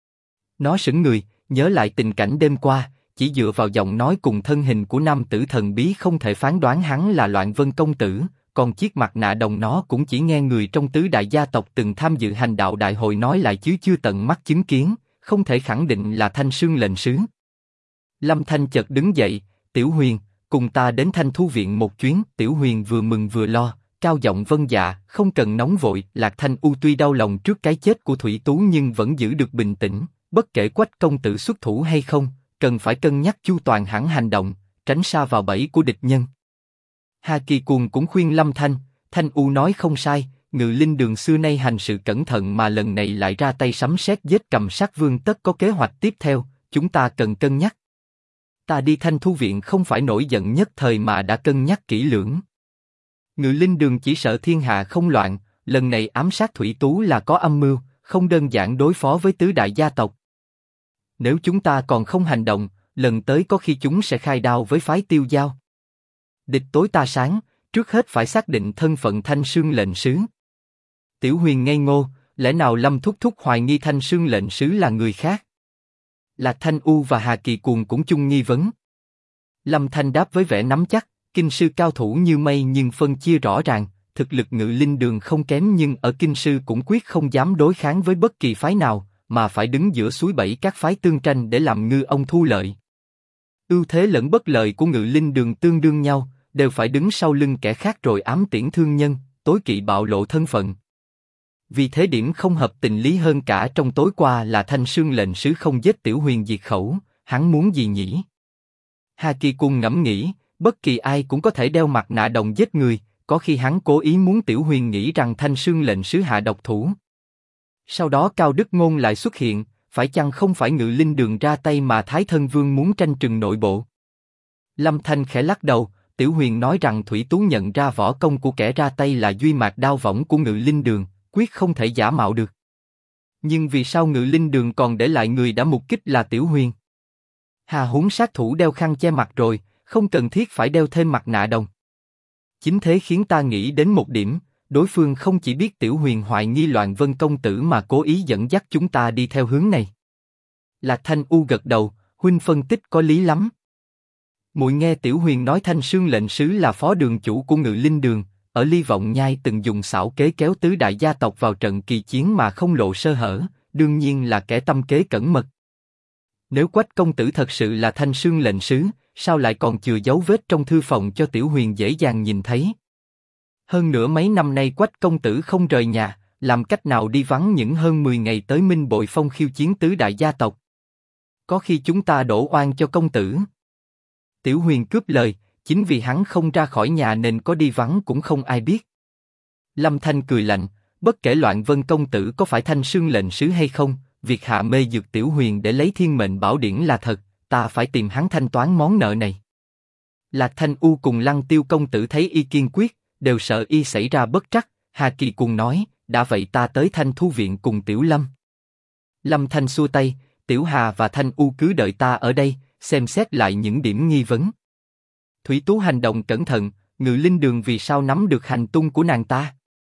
Nó sững người, nhớ lại tình cảnh đêm qua, chỉ dựa vào giọng nói cùng thân hình của nam tử thần bí không thể phán đoán hắn là Loạn Vân công tử, còn chiếc mặt nạ đồng nó cũng chỉ nghe người trong tứ đại gia tộc từng tham dự hành đạo đại hội nói lại chứ chưa tận mắt chứng kiến, không thể khẳng định là Thanh Sương lệnh sứ. Lâm Thanh chợt đứng dậy, Tiểu Huyền, cùng ta đến Thanh Thu viện một chuyến. Tiểu Huyền vừa mừng vừa lo, cao giọng vâng dạ, không cần nóng vội. Lạc Thanh U tuy đau lòng trước cái chết của Thủy Tú nhưng vẫn giữ được bình tĩnh, bất kể Quách công tử xuất thủ hay không, cần phải cân nhắc chu toàn hẳn hành động, tránh sa vào bẫy của địch nhân. Hà Kỳ Cùng cũng khuyên Lâm Thanh, Thanh U nói không sai, Ngự Linh Đường xưa nay hành sự cẩn thận mà lần này lại ra tay sấm sét giết Cầm Sát Vương tất có kế hoạch tiếp theo, chúng ta cần cân nhắc. Ta đi Thanh Thu viện không phải nổi giận nhất thời mà đã cân nhắc kỹ lưỡng. Ngự Linh Đường chỉ sợ thiên hạ không loạn, lần này ám sát Thủy Tú là có âm mưu, không đơn giản đối phó với tứ đại gia tộc. Nếu chúng ta còn không hành động, lần tới có khi chúng sẽ khai đao với phái Tiêu Giao. Địch tối ta sáng, trước hết phải xác định thân phận Thanh Sương lệnh sứ. Tiểu Huyền ngây ngô, lẽ nào Lâm thúc thúc hoài nghi Thanh Sương lệnh sứ là người khác? Lạc Thanh U và Hà Kỳ Cùng cũng chung nghi vấn. Lâm Thanh đáp với vẻ nắm chắc, kinh sư cao thủ như mây nhưng phân chia rõ ràng, thực lực Ngự Linh Đường không kém nhưng ở kinh sư cũng quyết không dám đối kháng với bất kỳ phái nào, mà phải đứng giữa suối bẫy các phái tương tranh để làm ngư ông thu lợi. Ưu thế lẫn bất lợi của Ngự Linh Đường tương đương nhau, đều phải đứng sau lưng kẻ khác rồi ám tiễn thương nhân, tối kỵ bạo lộ thân phận. Vì thế điểm không hợp tình lý hơn cả trong tối qua là Thanh Sương lệnh sứ không giết Tiểu Huyền diệt khẩu, hắn muốn gì nhỉ? Hà Kỳ Cùng ngẫm nghĩ, bất kỳ ai cũng có thể đeo mặt nạ đồng giết người, có khi hắn cố ý muốn Tiểu Huyền nghĩ rằng Thanh Sương lệnh sứ hạ độc thủ. Sau đó Cao Đức Ngôn lại xuất hiện, phải chăng không phải Ngự Linh Đường ra tay mà Thái Thân Vương muốn tranh trừng nội bộ? Lâm Thanh khẽ lắc đầu, Tiểu Huyền nói rằng Thủy Tú nhận ra võ công của kẻ ra tay là Duy Mạc Đao Võng của Ngự Linh Đường, quyết không thể giả mạo được. Nhưng vì sao Ngự Linh Đường còn để lại người đã mục kích là Tiểu Huyền? Hà huống sát thủ đeo khăn che mặt rồi, không cần thiết phải đeo thêm mặt nạ đồng. Chính thế khiến ta nghĩ đến một điểm, đối phương không chỉ biết Tiểu Huyền hoài nghi Loạn Vân công tử mà cố ý dẫn dắt chúng ta đi theo hướng này. Lạc Thanh U gật đầu, huynh phân tích có lý lắm. Muội nghe Tiểu Huyền nói Thanh Sương lệnh sứ là phó đường chủ của Ngự Linh Đường, ở Ly Vọng Nhai từng dùng xảo kế kéo tứ đại gia tộc vào trận kỳ chiến mà không lộ sơ hở, đương nhiên là kẻ tâm kế cẩn mật. Nếu Quách công tử thật sự là Thanh Sương lệnh sứ, sao lại còn chừa dấu vết trong thư phòng cho Tiểu Huyền dễ dàng nhìn thấy? Hơn nữa mấy năm nay Quách công tử không rời nhà, làm cách nào đi vắng những hơn 10 ngày tới Minh Bội Phong khiêu chiến tứ đại gia tộc? Có khi chúng ta đổ oan cho công tử. Tiểu Huyền cướp lời, chính vì hắn không ra khỏi nhà nên có đi vắng cũng không ai biết. Lâm Thanh cười lạnh, bất kể Loạn Vân công tử có phải Thanh Sương lệnh sứ hay không, việc hạ mê dược Tiểu Huyền để lấy Thiên Mệnh Bảo Điển là thật, ta phải tìm hắn thanh toán món nợ này. Lạc Thanh U cùng Lăng Tiêu công tử thấy y kiên quyết, đều sợ y xảy ra bất trắc. Hà Kỳ cùng nói, đã vậy ta tới Thanh Thu viện cùng Tiểu Lâm. Lâm Thanh xua tay, Tiểu Hà và Thanh U cứ đợi ta ở đây, xem xét lại những điểm nghi vấn. Thủy Tú hành động cẩn thận, Ngự Linh Đường vì sao nắm được hành tung của nàng ta?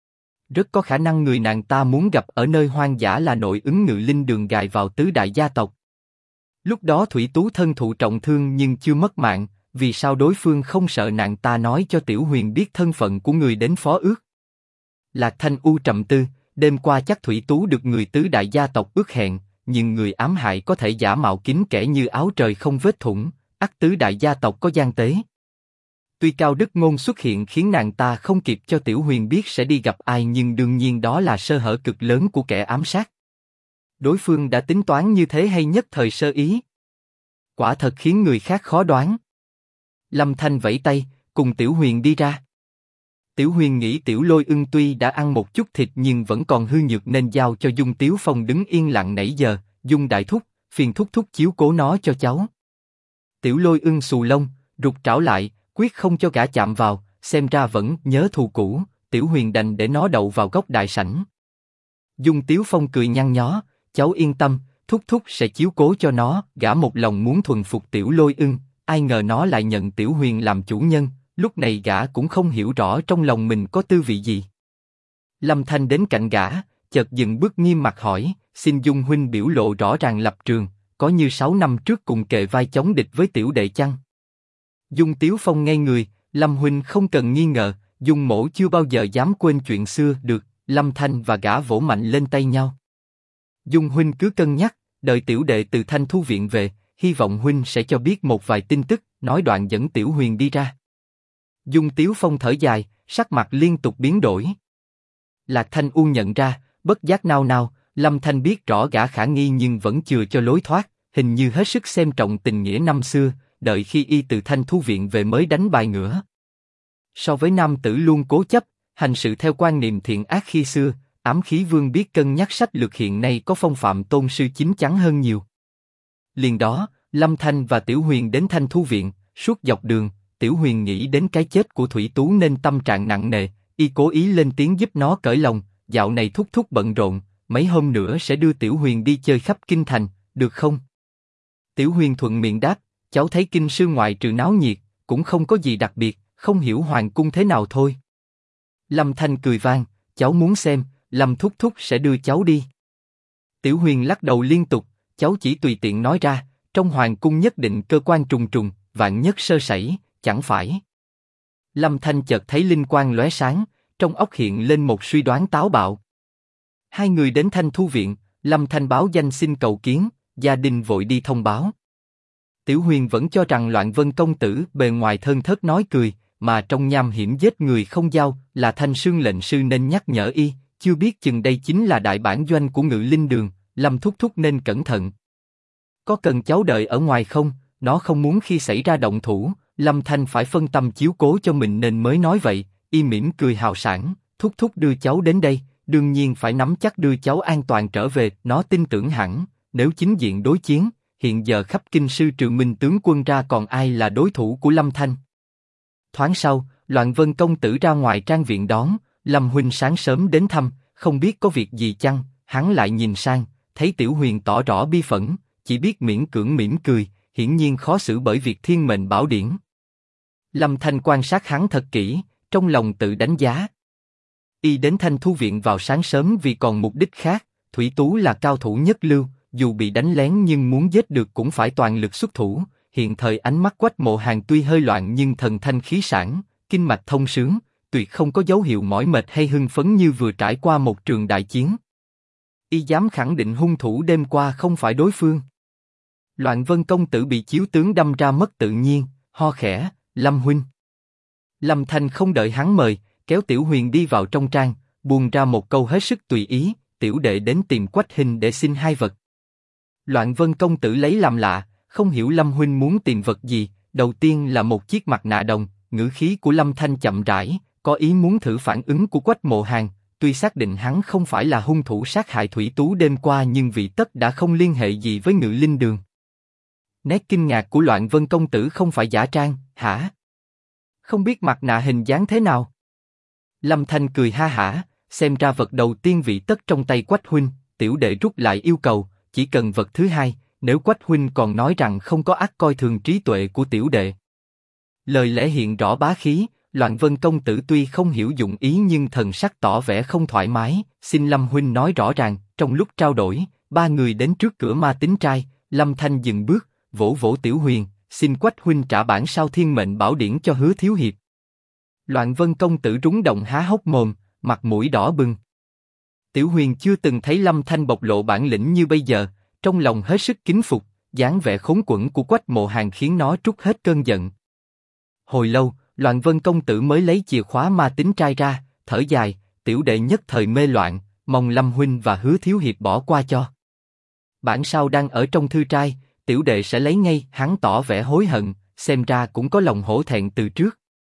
Rất có khả năng người nàng ta muốn gặp ở nơi hoang dã là nội ứng Ngự Linh Đường gài vào tứ đại gia tộc. Lúc đó Thủy Tú thân thụ trọng thương nhưng chưa mất mạng, vì sao đối phương không sợ nàng ta nói cho Tiểu Huyền biết thân phận của người đến phó ước? Lạc Thanh U trầm tư, đêm qua chắc Thủy Tú được người tứ đại gia tộc ước hẹn, nhưng người ám hại có thể giả mạo kín kẽ như áo trời không vết thủng, ắt tứ đại gia tộc có gian tế. Tuy Cao Đức Ngôn xuất hiện khiến nàng ta không kịp cho Tiểu Huyền biết sẽ đi gặp ai, nhưng đương nhiên đó là sơ hở cực lớn của kẻ ám sát. Đối phương đã tính toán như thế hay nhất thời sơ ý? Quả thật khiến người khác khó đoán. Lâm Thanh vẫy tay, cùng Tiểu Huyền đi ra. Tiểu Huyền nghĩ Tiểu Lôi Ưng tuy đã ăn một chút thịt nhưng vẫn còn hư nhược nên giao cho Dung Tiếu Phong đứng yên lặng nãy giờ. Dung đại thúc, phiền thúc thúc chiếu cố nó cho cháu. Tiểu Lôi Ưng xù lông, rụt trảo lại, quyết không cho gã chạm vào. Xem ra vẫn nhớ thù cũ. Tiểu Huyền đành để nó đậu vào góc đại sảnh. Dung Tiếu Phong cười nhăn nhó, cháu yên tâm, thúc thúc sẽ chiếu cố cho nó. Gã một lòng muốn thuần phục Tiểu Lôi Ưng, ai ngờ nó lại nhận Tiểu Huyền làm chủ nhân. Lúc này gã cũng không hiểu rõ trong lòng mình có tư vị gì. Lâm Thanh đến cạnh gã, chợt dừng bước nghiêm mặt hỏi, xin Dung huynh biểu lộ rõ ràng lập trường, có như 6 năm trước cùng kề vai chống địch với tiểu đệ chăng? Dung Tiếu Phong ngây người, Lâm huynh không cần nghi ngờ, Dung mỗ chưa bao giờ dám quên chuyện xưa được. Lâm Thanh và gã vỗ mạnh lên tay nhau. Dung huynh cứ cân nhắc, đợi tiểu đệ từ Thanh Thu viện về, hy vọng huynh sẽ cho biết một vài tin tức. Nói đoạn dẫn Tiểu Huyền đi ra. Dung Tiếu Phong thở dài, sắc mặt liên tục biến đổi. Lạc Thanh U nhận ra, bất giác nao nao. Lâm Thanh biết rõ gã khả nghi nhưng vẫn chừa cho lối thoát, hình như hết sức xem trọng tình nghĩa năm xưa, đợi khi y từ Thanh Thu viện về mới đánh bài ngửa. So với nam tử luôn cố chấp, hành sự theo quan niệm thiện ác khi xưa, Ám Khí Vương biết cân nhắc sách lược hiện nay có phong phạm tôn sư chín chắn hơn nhiều. Liền đó, Lâm Thanh và Tiểu Huyền đến Thanh Thu viện, suốt dọc đường, Tiểu Huyền nghĩ đến cái chết của Thủy Tú nên tâm trạng nặng nề, y cố ý lên tiếng giúp nó cởi lòng. Dạo này thúc thúc bận rộn, mấy hôm nữa sẽ đưa Tiểu Huyền đi chơi khắp kinh thành, được không? Tiểu Huyền thuận miệng đáp, cháu thấy kinh sư ngoại trừ náo nhiệt, cũng không có gì đặc biệt, không hiểu hoàng cung thế nào thôi. Lâm Thanh cười vang, cháu muốn xem, Lâm thúc thúc sẽ đưa cháu đi. Tiểu Huyền lắc đầu liên tục, cháu chỉ tùy tiện nói ra, trong hoàng cung nhất định cơ quan trùng trùng, vạn nhất sơ sẩy, chẳng phải. Lâm Thanh chợt thấy linh quang lóe sáng, trong óc hiện lên một suy đoán táo bạo. Hai người đến Thanh Thu viện, Lâm Thanh báo danh xin cầu kiến, gia đình vội đi thông báo. Tiểu Huyền vẫn cho rằng Loạn Vân công tử bề ngoài thân thớt nói cười, mà trong nham hiểm giết người không giao, là Thanh Sương lệnh sư nên nhắc nhở y, chưa biết chừng đây chính là đại bản doanh của Ngự Linh Đường, Lâm thúc thúc nên cẩn thận. Có cần cháu đợi ở ngoài không? Nó không muốn khi xảy ra động thủ, Lâm Thanh phải phân tâm chiếu cố cho mình nên mới nói vậy. Y mỉm cười hào sảng, thúc thúc đưa cháu đến đây, đương nhiên phải nắm chắc đưa cháu an toàn trở về. Nó tin tưởng hẳn, nếu chính diện đối chiến, hiện giờ khắp kinh sư trừ Minh tướng quân ra còn ai là đối thủ của Lâm Thanh. Thoáng sau, Loạn Vân công tử ra ngoài trang viện đón, Lâm huynh sáng sớm đến thăm, không biết có việc gì chăng? Hắn lại nhìn sang, thấy Tiểu Huyền tỏ rõ bi phẫn, chỉ biết miễn cưỡng mỉm cười, hiển nhiên khó xử bởi việc thiên mệnh bảo điển. Lâm Thanh quan sát hắn thật kỹ, trong lòng tự đánh giá. Y đến Thanh Thu viện vào sáng sớm vì còn mục đích khác. Thủy Tú là cao thủ nhất lưu, dù bị đánh lén nhưng muốn giết được cũng phải toàn lực xuất thủ. Hiện thời ánh mắt Quách Mộ Hàn tuy hơi loạn nhưng thần thanh khí sảng, kinh mạch thông sướng, tuyệt không có dấu hiệu mỏi mệt hay hưng phấn như vừa trải qua một trường đại chiến. Y dám khẳng định hung thủ đêm qua không phải đối phương. Loạn Vân công tử bị chiếu tướng đâm ra mất tự nhiên, ho khẽ, Lâm huynh. Lâm Thanh không đợi hắn mời, kéo Tiểu Huyền đi vào trong trang, buông ra một câu hết sức tùy ý, tiểu đệ đến tìm Quách huynh để xin hai vật. Loạn Vân công tử lấy làm lạ, không hiểu Lâm huynh muốn tìm vật gì. Đầu tiên là một chiếc mặt nạ đồng, ngữ khí của Lâm Thanh chậm rãi, có ý muốn thử phản ứng của Quách Mộ Hàn. Tuy xác định hắn không phải là hung thủ sát hại Thủy Tú đêm qua nhưng vị tất đã không liên hệ gì với Ngự Linh Đường. Nét kinh ngạc của Loạn Vân công tử không phải giả trang, hả? Không biết mặt nạ hình dáng thế nào? Lâm Thanh cười ha hả, xem ra vật đầu tiên vị tất trong tay Quách huynh, tiểu đệ rút lại yêu cầu, chỉ cần vật thứ hai, nếu Quách huynh còn nói rằng không có ắt coi thường trí tuệ của tiểu đệ. Lời lẽ hiện rõ bá khí, Loạn Vân công tử tuy không hiểu dụng ý nhưng thần sắc tỏ vẻ không thoải mái, xin Lâm huynh nói rõ ràng. Trong lúc trao đổi, ba người đến trước cửa Ma Tính Trai, Lâm Thanh dừng bước, vỗ vỗ Tiểu Huyền, xin Quách huynh trả bản sao Thiên Mệnh Bảo Điển cho Hứa thiếu hiệp. Loạn Vân công tử rúng động há hốc mồm, mặt mũi đỏ bừng. Tiểu Huyền chưa từng thấy Lâm Thanh bộc lộ bản lĩnh như bây giờ, trong lòng hết sức kính phục, dáng vẻ khốn quẫn của Quách Mộ Hàn khiến nó trút hết cơn giận. Hồi lâu, Loạn Vân công tử mới lấy chìa khóa Ma Tính Trai ra, thở dài, tiểu đệ nhất thời mê loạn, mong Lâm huynh và Hứa thiếu hiệp bỏ qua cho. Bản sao đang ở trong thư trai, tiểu đệ sẽ lấy ngay. Hắn tỏ vẻ hối hận, xem ra cũng có lòng hổ thẹn từ trước.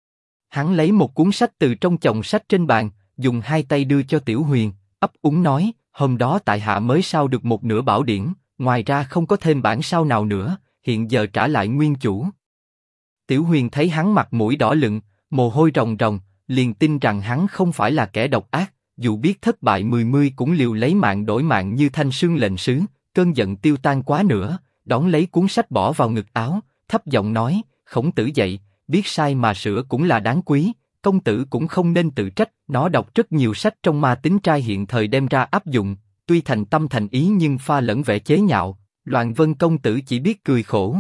Hắn lấy một cuốn sách từ trong chồng sách trên bàn, dùng hai tay đưa cho Tiểu Huyền, ấp úng nói, hôm đó tại hạ mới sao được một nửa bảo điển, ngoài ra không có thêm bản sao nào nữa, hiện giờ trả lại nguyên chủ. Tiểu Huyền thấy hắn mặt mũi đỏ lựng, mồ hôi ròng ròng, liền tin rằng hắn không phải là kẻ độc ác, dù biết thất bại mười mươi cũng liều lấy mạng đổi mạng như Thanh Sương lệnh sứ. Cơn giận tiêu tan quá nữa, đón lấy cuốn sách bỏ vào ngực áo, thấp giọng nói, Khổng tử dạy, biết sai mà sửa cũng là đáng quý, công tử cũng không nên tự trách. Nó đọc rất nhiều sách trong Ma Tính Trai hiện thời đem ra áp dụng, tuy thành tâm thành ý nhưng pha lẫn vẻ chế nhạo. Loạn Vân công tử chỉ biết cười khổ.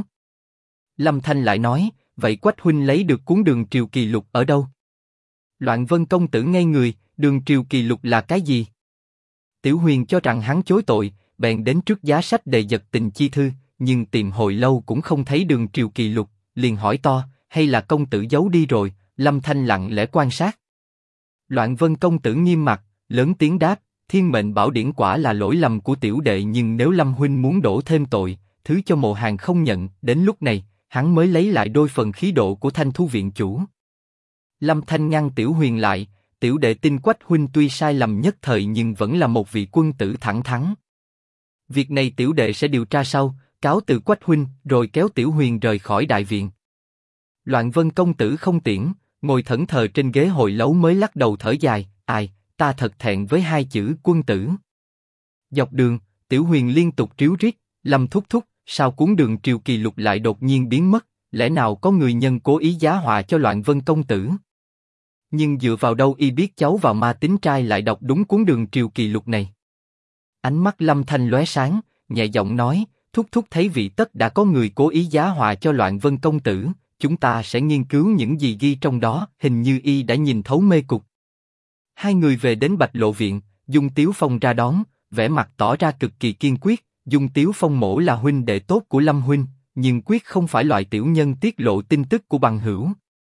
Lâm Thanh lại nói, vậy Quách huynh lấy được cuốn Đường Triều Kỳ Lục ở đâu? Loạn Vân công tử ngây người, Đường Triều Kỳ Lục là cái gì? Tiểu Huyền cho rằng hắn chối tội, bèn đến trước giá sách đề giật tình chi thư, nhưng tìm hồi lâu cũng không thấy Đường Triều Kỳ Lục, liền hỏi to, hay là công tử giấu đi rồi? Lâm Thanh lặng lẽ quan sát. Loạn Vân công tử nghiêm mặt, lớn tiếng đáp, Thiên Mệnh Bảo Điển quả là lỗi lầm của tiểu đệ, nhưng nếu Lâm huynh muốn đổ thêm tội, thứ cho Mộ Hàn không nhận. Đến lúc này, hắn mới lấy lại đôi phần khí độ của Thanh Thu viện chủ. Lâm Thanh ngăn Tiểu Huyền lại, tiểu đệ tin Quách huynh tuy sai lầm nhất thời nhưng vẫn là một vị quân tử thẳng thắn. Việc này tiểu đệ sẽ điều tra sau, cáo từ Quách huynh, rồi kéo Tiểu Huyền rời khỏi đại viện. Loạn Vân công tử không tiễn, ngồi thẫn thờ trên ghế hồi lâu mới lắc đầu thở dài, ai, ta thật thẹn với hai chữ quân tử. Dọc đường, Tiểu Huyền liên tục ríu rít, Lâm thúc thúc, sao cuốn Đường Triều Kỳ Lục lại đột nhiên biến mất? Lẽ nào có người nhân cố ý giá họa cho Loạn Vân công tử? Nhưng dựa vào đâu y biết cháu vào Ma Tính Trai lại đọc đúng cuốn Đường Triều Kỳ Lục này? Ánh mắt Lâm Thanh lóe sáng, nhẹ giọng nói, thúc thúc thấy vị tất đã có người cố ý giá họa cho Loạn Vân công tử, chúng ta sẽ nghiên cứu những gì ghi trong đó. Hình như y đã nhìn thấu mê cục. Hai người về đến Bạch Lộ viện, Dung Tiếu Phong ra đón, vẻ mặt tỏ ra cực kỳ kiên quyết. Dung Tiếu Phong mổ là huynh đệ tốt của Lâm huynh, nhưng quyết không phải loại tiểu nhân tiết lộ tin tức của bằng hữu.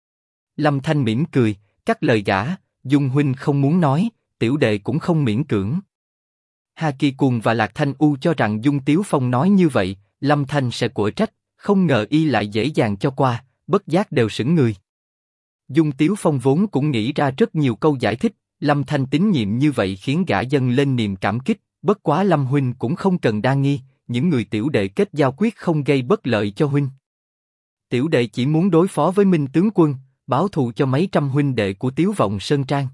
Lâm Thanh mỉm cười, cắt lời gã, Dung huynh không muốn nói, tiểu đệ cũng không miễn cưỡng. Hà Kỳ Cuồng và Lạc Thanh U cho rằng Dung Tiếu Phong nói như vậy, Lâm Thanh sẽ quở trách, không ngờ y lại dễ dàng cho qua, bất giác đều sững người. Dung Tiếu Phong vốn cũng nghĩ ra rất nhiều câu giải thích, Lâm Thanh tín nhiệm như vậy khiến gã dâng lên niềm cảm kích, bất quá Lâm huynh cũng không cần đa nghi, những người tiểu đệ kết giao quyết không gây bất lợi cho huynh. Tiểu đệ chỉ muốn đối phó với Minh tướng quân, báo thù cho mấy trăm huynh đệ của Tiếu Vọng Sơn Trang.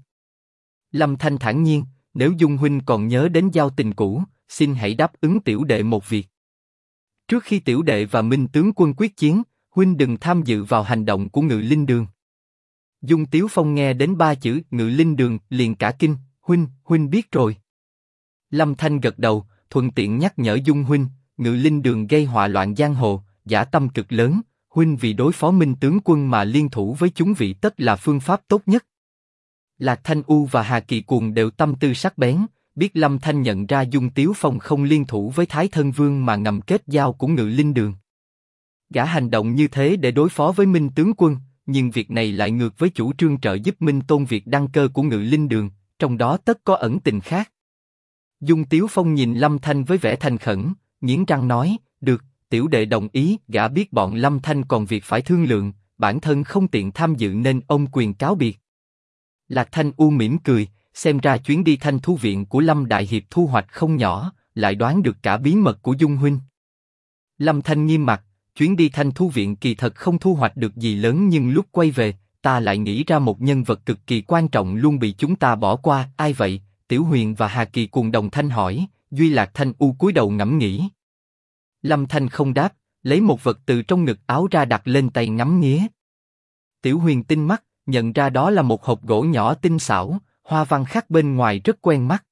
Lâm Thanh thản nhiên, nếu Dung huynh còn nhớ đến giao tình cũ, xin hãy đáp ứng tiểu đệ một việc. Trước khi tiểu đệ và Minh tướng quân quyết chiến, huynh đừng tham dự vào hành động của Ngự Linh Đường. Dung Tiếu Phong nghe đến ba chữ Ngự Linh Đường liền cả kinh, huynh biết rồi. Lâm Thanh gật đầu, thuận tiện nhắc nhở Dung huynh, Ngự Linh Đường gây họa loạn giang hồ, dã tâm cực lớn, huynh vì đối phó Minh tướng quân mà liên thủ với chúng vị tất là phương pháp tốt nhất. Lạc Thanh U và Hà Kỳ Cuồng đều tâm tư sắc bén, biết Lâm Thanh nhận ra Dung Tiếu Phong không liên thủ với Thái Thân Vương mà ngầm kết giao của Ngự Linh Đường. Gã hành động như thế để đối phó với Minh tướng quân, nhưng việc này lại ngược với chủ trương trợ giúp Minh Tôn việc đăng cơ của Ngự Linh Đường, trong đó tất có ẩn tình khác. Dung Tiếu Phong nhìn Lâm Thanh với vẻ thành khẩn, nghiến răng nói, được, tiểu đệ đồng ý. Gã biết bọn Lâm Thanh còn việc phải thương lượng, bản thân không tiện tham dự nên ôm quyền cáo biệt. Lạc Thanh U mỉm cười, xem ra chuyến đi Thanh Thu viện của Lâm đại hiệp thu hoạch không nhỏ, lại đoán được cả bí mật của Dung huynh. Lâm Thanh nghiêm mặt, chuyến đi Thanh Thu viện kỳ thật không thu hoạch được gì lớn, nhưng lúc quay về, ta lại nghĩ ra một nhân vật cực kỳ quan trọng luôn bị chúng ta bỏ qua, ai vậy? Tiểu Huyền và Hà Kỳ cùng đồng thanh hỏi. Duy Lạc Thanh U cúi đầu ngẫm nghĩ. Lâm Thanh không đáp, lấy một vật từ trong ngực áo ra đặt lên tay ngắm nghía. Tiểu Huyền tinh mắt, nhận ra đó là một hộp gỗ nhỏ tinh xảo, hoa văn khắc bên ngoài rất quen mắt.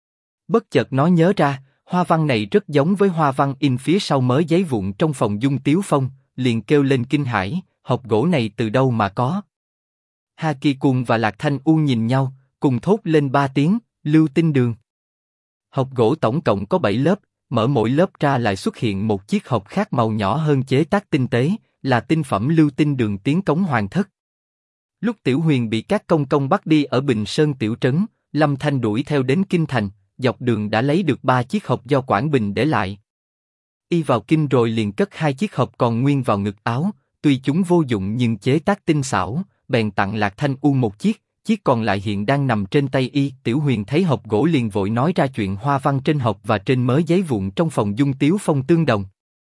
Bất chợt nó nhớ ra, hoa văn này rất giống với hoa văn in phía sau mớ giấy vụn trong phòng Dung Tiếu Phong, liền kêu lên kinh hãi, hộp gỗ này từ đâu mà có? Hà Kỳ Cùng và Lạc Thanh U nhìn nhau, cùng thốt lên 3 tiếng, Lưu Tinh Đường. Hộp gỗ tổng cộng có 7 lớp, mở mỗi lớp ra lại xuất hiện một chiếc hộp khác màu nhỏ hơn chế tác tinh tế, là tinh phẩm Lưu Tinh Đường tiến cống hoàng thất. Lúc Tiểu Huyền bị các công công bắt đi ở Bình Sơn tiểu trấn, Lâm Thanh đuổi theo đến Kinh Thành, dọc đường đã lấy được 3 chiếc hộp do Quảng Bình để lại. Y vào kinh rồi liền cất 2 chiếc hộp còn nguyên vào ngực áo, tuy chúng vô dụng nhưng chế tác tinh xảo, bèn tặng Lạc Thanh U một chiếc, chiếc còn lại hiện đang nằm trên tay y. Tiểu Huyền thấy hộp gỗ liền vội nói ra chuyện hoa văn trên hộp và trên mớ giấy vụn trong phòng Dung Tiếu Phong tương đồng.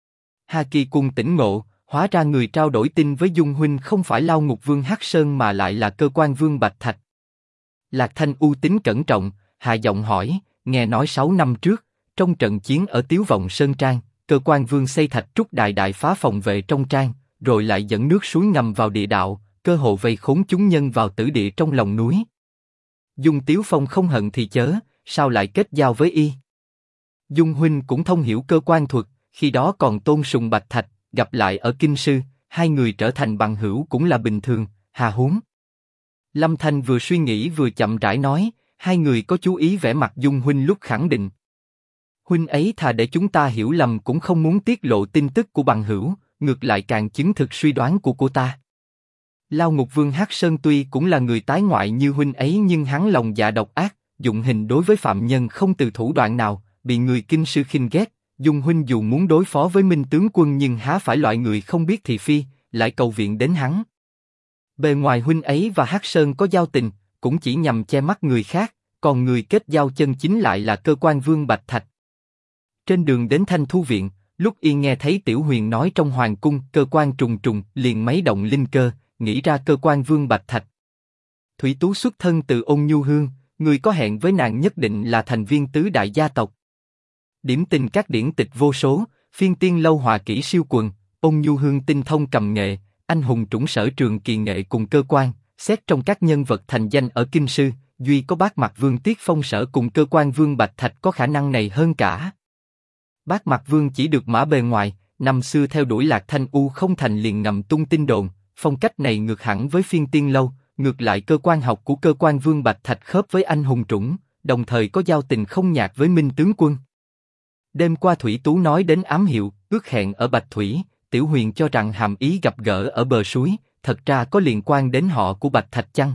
Hà Kỳ Cùng tỉnh ngộ, hóa ra người trao đổi tin với Dung huynh không phải Lao Ngục Vương Hắc Sơn mà lại là Cơ Quan Vương Bạch Thạch. Lạc Thanh U tính cẩn trọng, hạ giọng hỏi, nghe nói 6 năm trước, trong trận chiến ở Tiếu Vọng Sơn Trang, Cơ Quan Vương xây thạch trúc đài đại phá phòng vệ trong trang, rồi lại dẫn nước suối ngầm vào địa đạo, cơ hồ vây khốn chúng nhân vào tử địa trong lòng núi. Dung Tiếu Phong không hận thì chớ, sao lại kết giao với y? Dung huynh cũng thông hiểu cơ quan thuật, khi đó còn tôn sùng Bạch Thạch, gặp lại ở kinh sư, hai người trở thành bằng hữu cũng là bình thường, hà huống. Lâm Thanh vừa suy nghĩ vừa chậm rãi nói, hai người có chú ý vẻ mặt Dung huynh lúc khẳng định. Huynh ấy thà để chúng ta hiểu lầm cũng không muốn tiết lộ tin tức của bằng hữu, ngược lại càng chứng thực suy đoán của ta. Lao Ngục Vương Hắc Sơn tuy cũng là người tái ngoại như huynh ấy nhưng hắn lòng dạ độc ác, dụng hình đối với phạm nhân không từ thủ đoạn nào, bị người kinh sư khinh ghét. Dung huynh dù muốn đối phó với Minh tướng quân nhưng há phải loại người không biết thị phi, lại cầu viện đến hắn. Bề ngoài huynh ấy và Hắc Sơn có giao tình, cũng chỉ nhằm che mắt người khác, còn người kết giao chân chính lại là Cơ Quan Vương Bạch Thạch. Trên đường đến Thanh Thu Viện, lúc y nghe thấy Tiểu Huyền nói trong hoàng cung cơ quan trùng trùng, liền mấy động linh cơ, nghĩ ra Cơ Quan Vương Bạch Thạch. Thủy Tú xuất thân từ Ôn Nhu Hương, người có hẹn với nàng nhất định là thành viên tứ đại gia tộc. Điểm tình các điển tịch vô số, phiên tiên lâu hòa kỹ siêu quần, Ôn Nhu Hương tinh thông cầm nghệ, anh hùng trũng sở trường kỳ nghệ cùng cơ quan. Xét trong các nhân vật thành danh ở kinh sư, duy có Bát Mặt Vương Tiết Phong Sở cùng Cơ Quan Vương Bạch Thạch có khả năng này hơn cả. Bát Mặt Vương chỉ được mã bề ngoài, năm xưa theo đuổi Lạc Thanh U không thành liền ngầm tung tin đồn, phong cách này ngược hẳn với phiên tiên lâu, ngược lại cơ quan học của Cơ Quan Vương Bạch Thạch khớp với anh hùng trũng, đồng thời có giao tình không nhạt với Minh tướng quân. Đêm qua Thủy Tú nói đến ám hiệu, ước hẹn ở Bạch Thủy, Tiểu Huyền cho rằng hàm ý gặp gỡ ở bờ suối, thật ra có liên quan đến họ của Bạch Thạch chăng?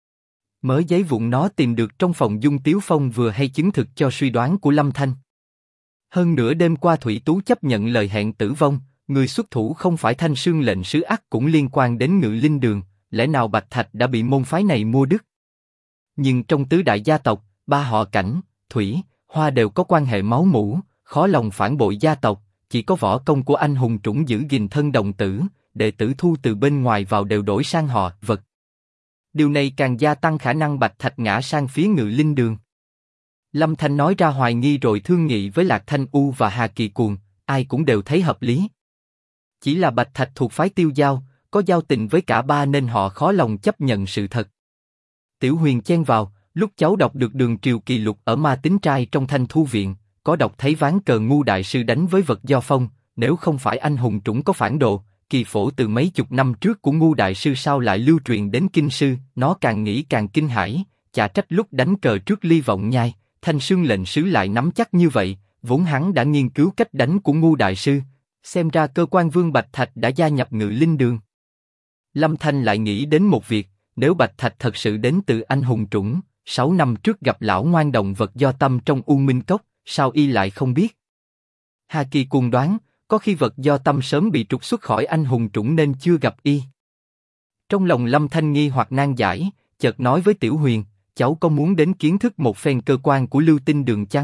Mớ giấy vụn nó tìm được trong phòng Dung Tiếu Phong vừa hay chứng thực cho suy đoán của Lâm Thanh. Hơn nữa đêm qua Thủy Tú chấp nhận lời hẹn tử vong, người xuất thủ không phải Thanh Sương lệnh sứ ắt cũng liên quan đến Ngự Linh Đường, lẽ nào Bạch Thạch đã bị môn phái này mua đứt? Nhưng trong tứ đại gia tộc, ba họ Cảnh, Thủy, Hoa đều có quan hệ máu mủ, khó lòng phản bội gia tộc, chỉ có võ công của anh hùng trũng giữ gìn thân đồng tử, đệ tử thu từ bên ngoài vào đều đổi sang họ Vật. Điều này càng gia tăng khả năng Bạch Thạch ngã sang phía Ngự Linh Đường. Lâm Thanh nói ra hoài nghi rồi thương nghị với Lạc Thanh U và Hà Kỳ Cuồng, ai cũng đều thấy hợp lý. Chỉ là Bạch Thạch thuộc phái Tiêu Giao, có giao tình với cả ba nên họ khó lòng chấp nhận sự thật. Tiểu Huyền chen vào, lúc cháu đọc được Đường Triều Kỳ Lục ở Ma Tính Trai trong Thanh Thu Viện, có đọc thấy ván cờ Ngu đại sư đánh với Vật Do Phong, nếu không phải anh hùng trũng có phản đồ, kỳ phổ từ mấy chục năm trước của Ngu đại sư sao lại lưu truyền đến kinh sư, nó càng nghĩ càng kinh hãi, chả trách lúc đánh cờ trước Ly Vọng Nhai, Thanh Sương lệnh sứ lại nắm chắc như vậy, vốn hắn đã nghiên cứu cách đánh của Ngu đại sư, xem ra Cơ Quan Vương Bạch Thạch đã gia nhập Ngự Linh Đường. Lâm Thanh lại nghĩ đến một việc, nếu Bạch Thạch thật sự đến từ anh hùng trũng, 6 năm trước gặp lão ngoan đồng Vật Do Tâm trong U Minh Cốc, sao y lại không biết? Hà Kỳ Cuồng đoán, có khi Vật Do Tâm sớm bị trục xuất khỏi anh hùng trũng nên chưa gặp y. Trong lòng Lâm Thanh nghi hoặc nan giải, chợt nói với Tiểu Huyền, cháu có muốn đến kiến thức một phen cơ quan của Lưu Tinh Đường chăng?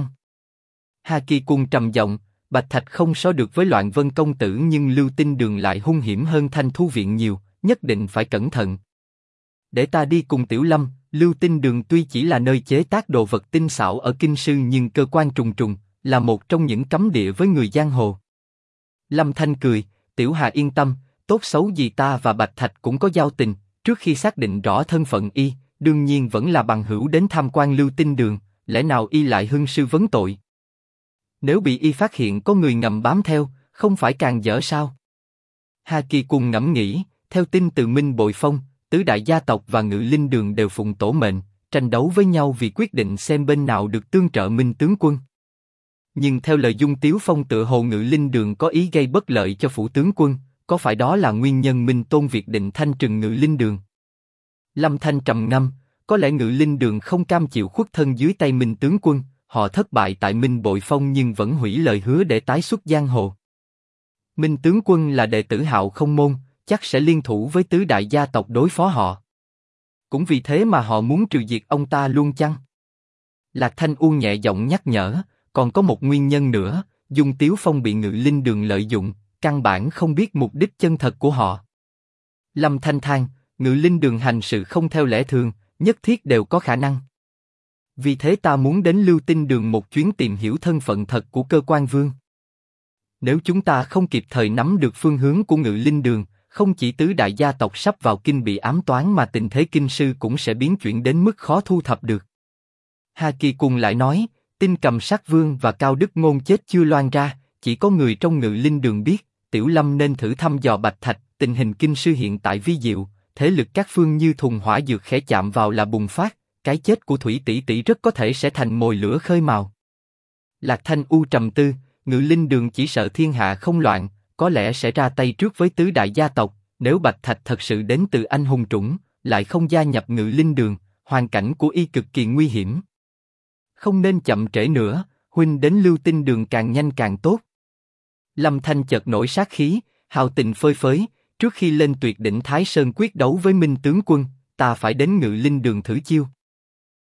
Hà Kỳ Cuồng trầm giọng, Bạch Thạch không so được với Loạn Vân công tử nhưng Lưu Tinh Đường lại hung hiểm hơn Thanh Thu Viện nhiều, nhất định phải cẩn thận. Để ta đi cùng Tiểu Lâm. Lưu Tinh Đường tuy chỉ là nơi chế tác đồ vật tinh xảo ở kinh sư nhưng cơ quan trùng trùng, là một trong những cấm địa với người giang hồ. Lâm Thanh cười, Tiểu Hà yên tâm, tốt xấu gì ta và Bạch Thạch cũng có giao tình, trước khi xác định rõ thân phận y, đương nhiên vẫn là bằng hữu đến tham quan Lưu Tinh Đường, lẽ nào y lại hưng sư vấn tội? Nếu bị y phát hiện có người ngầm bám theo, không phải càng dở sao? Hà Kỳ cùng ngẫm nghĩ, theo tin từ Minh Bội Phong, tứ đại gia tộc và Ngự Linh Đường đều phụng tổ mệnh, tranh đấu với nhau vì quyết định xem bên nào được tương trợ Minh tướng quân. Nhưng theo lời Dung Tiếu Phong tựa hồ Ngự Linh Đường có ý gây bất lợi cho phủ tướng quân, có phải đó là nguyên nhân Minh Tôn Việt định thanh trừng Ngự Linh Đường? Lâm Thanh trầm ngâm, có lẽ Ngự Linh Đường không cam chịu khuất thân dưới tay Minh tướng quân, họ thất bại tại Minh Bội Phong nhưng vẫn hủy lời hứa để tái xuất giang hồ. Minh tướng quân là đệ tử Hạo Không môn, chắc sẽ liên thủ với tứ đại gia tộc đối phó họ. Cũng vì thế mà họ muốn trừ diệt ông ta luôn chăng? Lạc Thanh U nhẹ giọng nhắc nhở, còn có một nguyên nhân nữa, Dung Tiếu Phong bị Ngự Linh Đường lợi dụng, căn bản không biết mục đích chân thật của họ. Lâm Thanh than, Ngự Linh Đường hành sự không theo lẽ thường, nhất thiết đều có khả năng. Vì thế ta muốn đến Lưu Tinh Đường một chuyến tìm hiểu thân phận thật của cơ quan vương. Nếu chúng ta không kịp thời nắm được phương hướng của Ngự Linh Đường, không chỉ tứ đại gia tộc sắp vào kinh bị ám toán mà tình thế kinh sư cũng sẽ biến chuyển đến mức khó thu thập được. Hà Kỳ cùng lại nói, tin Cầm Sát Vương và Cao Đức Ngôn chết chưa loan ra, chỉ có người trong Ngự Linh Đường biết, Tiểu Lâm nên thử thăm dò Bạch Thạch, tình hình kinh sư hiện tại vi diệu, thế lực các phương như thùng hỏa dược khẽ chạm vào là bùng phát, cái chết của Thủy tỷ tỷ rất có thể sẽ thành mồi lửa khơi mào. Lạc Thanh U trầm tư, Ngự Linh Đường chỉ sợ thiên hạ không loạn, có lẽ sẽ ra tay trước với tứ đại gia tộc, nếu Bạch Thạch thật sự đến từ anh hùng chủng, lại không gia nhập Ngự Linh Đường, hoàn cảnh của y cực kỳ nguy hiểm. Không nên chậm trễ nữa, huynh đến Lưu Tinh Đường càng nhanh càng tốt. Lâm Thanh chợt nổi sát khí, hào tình phơi phới, trước khi lên tuyệt đỉnh Thái Sơn quyết đấu với Minh tướng quân, ta phải đến Ngự Linh Đường thử chiêu.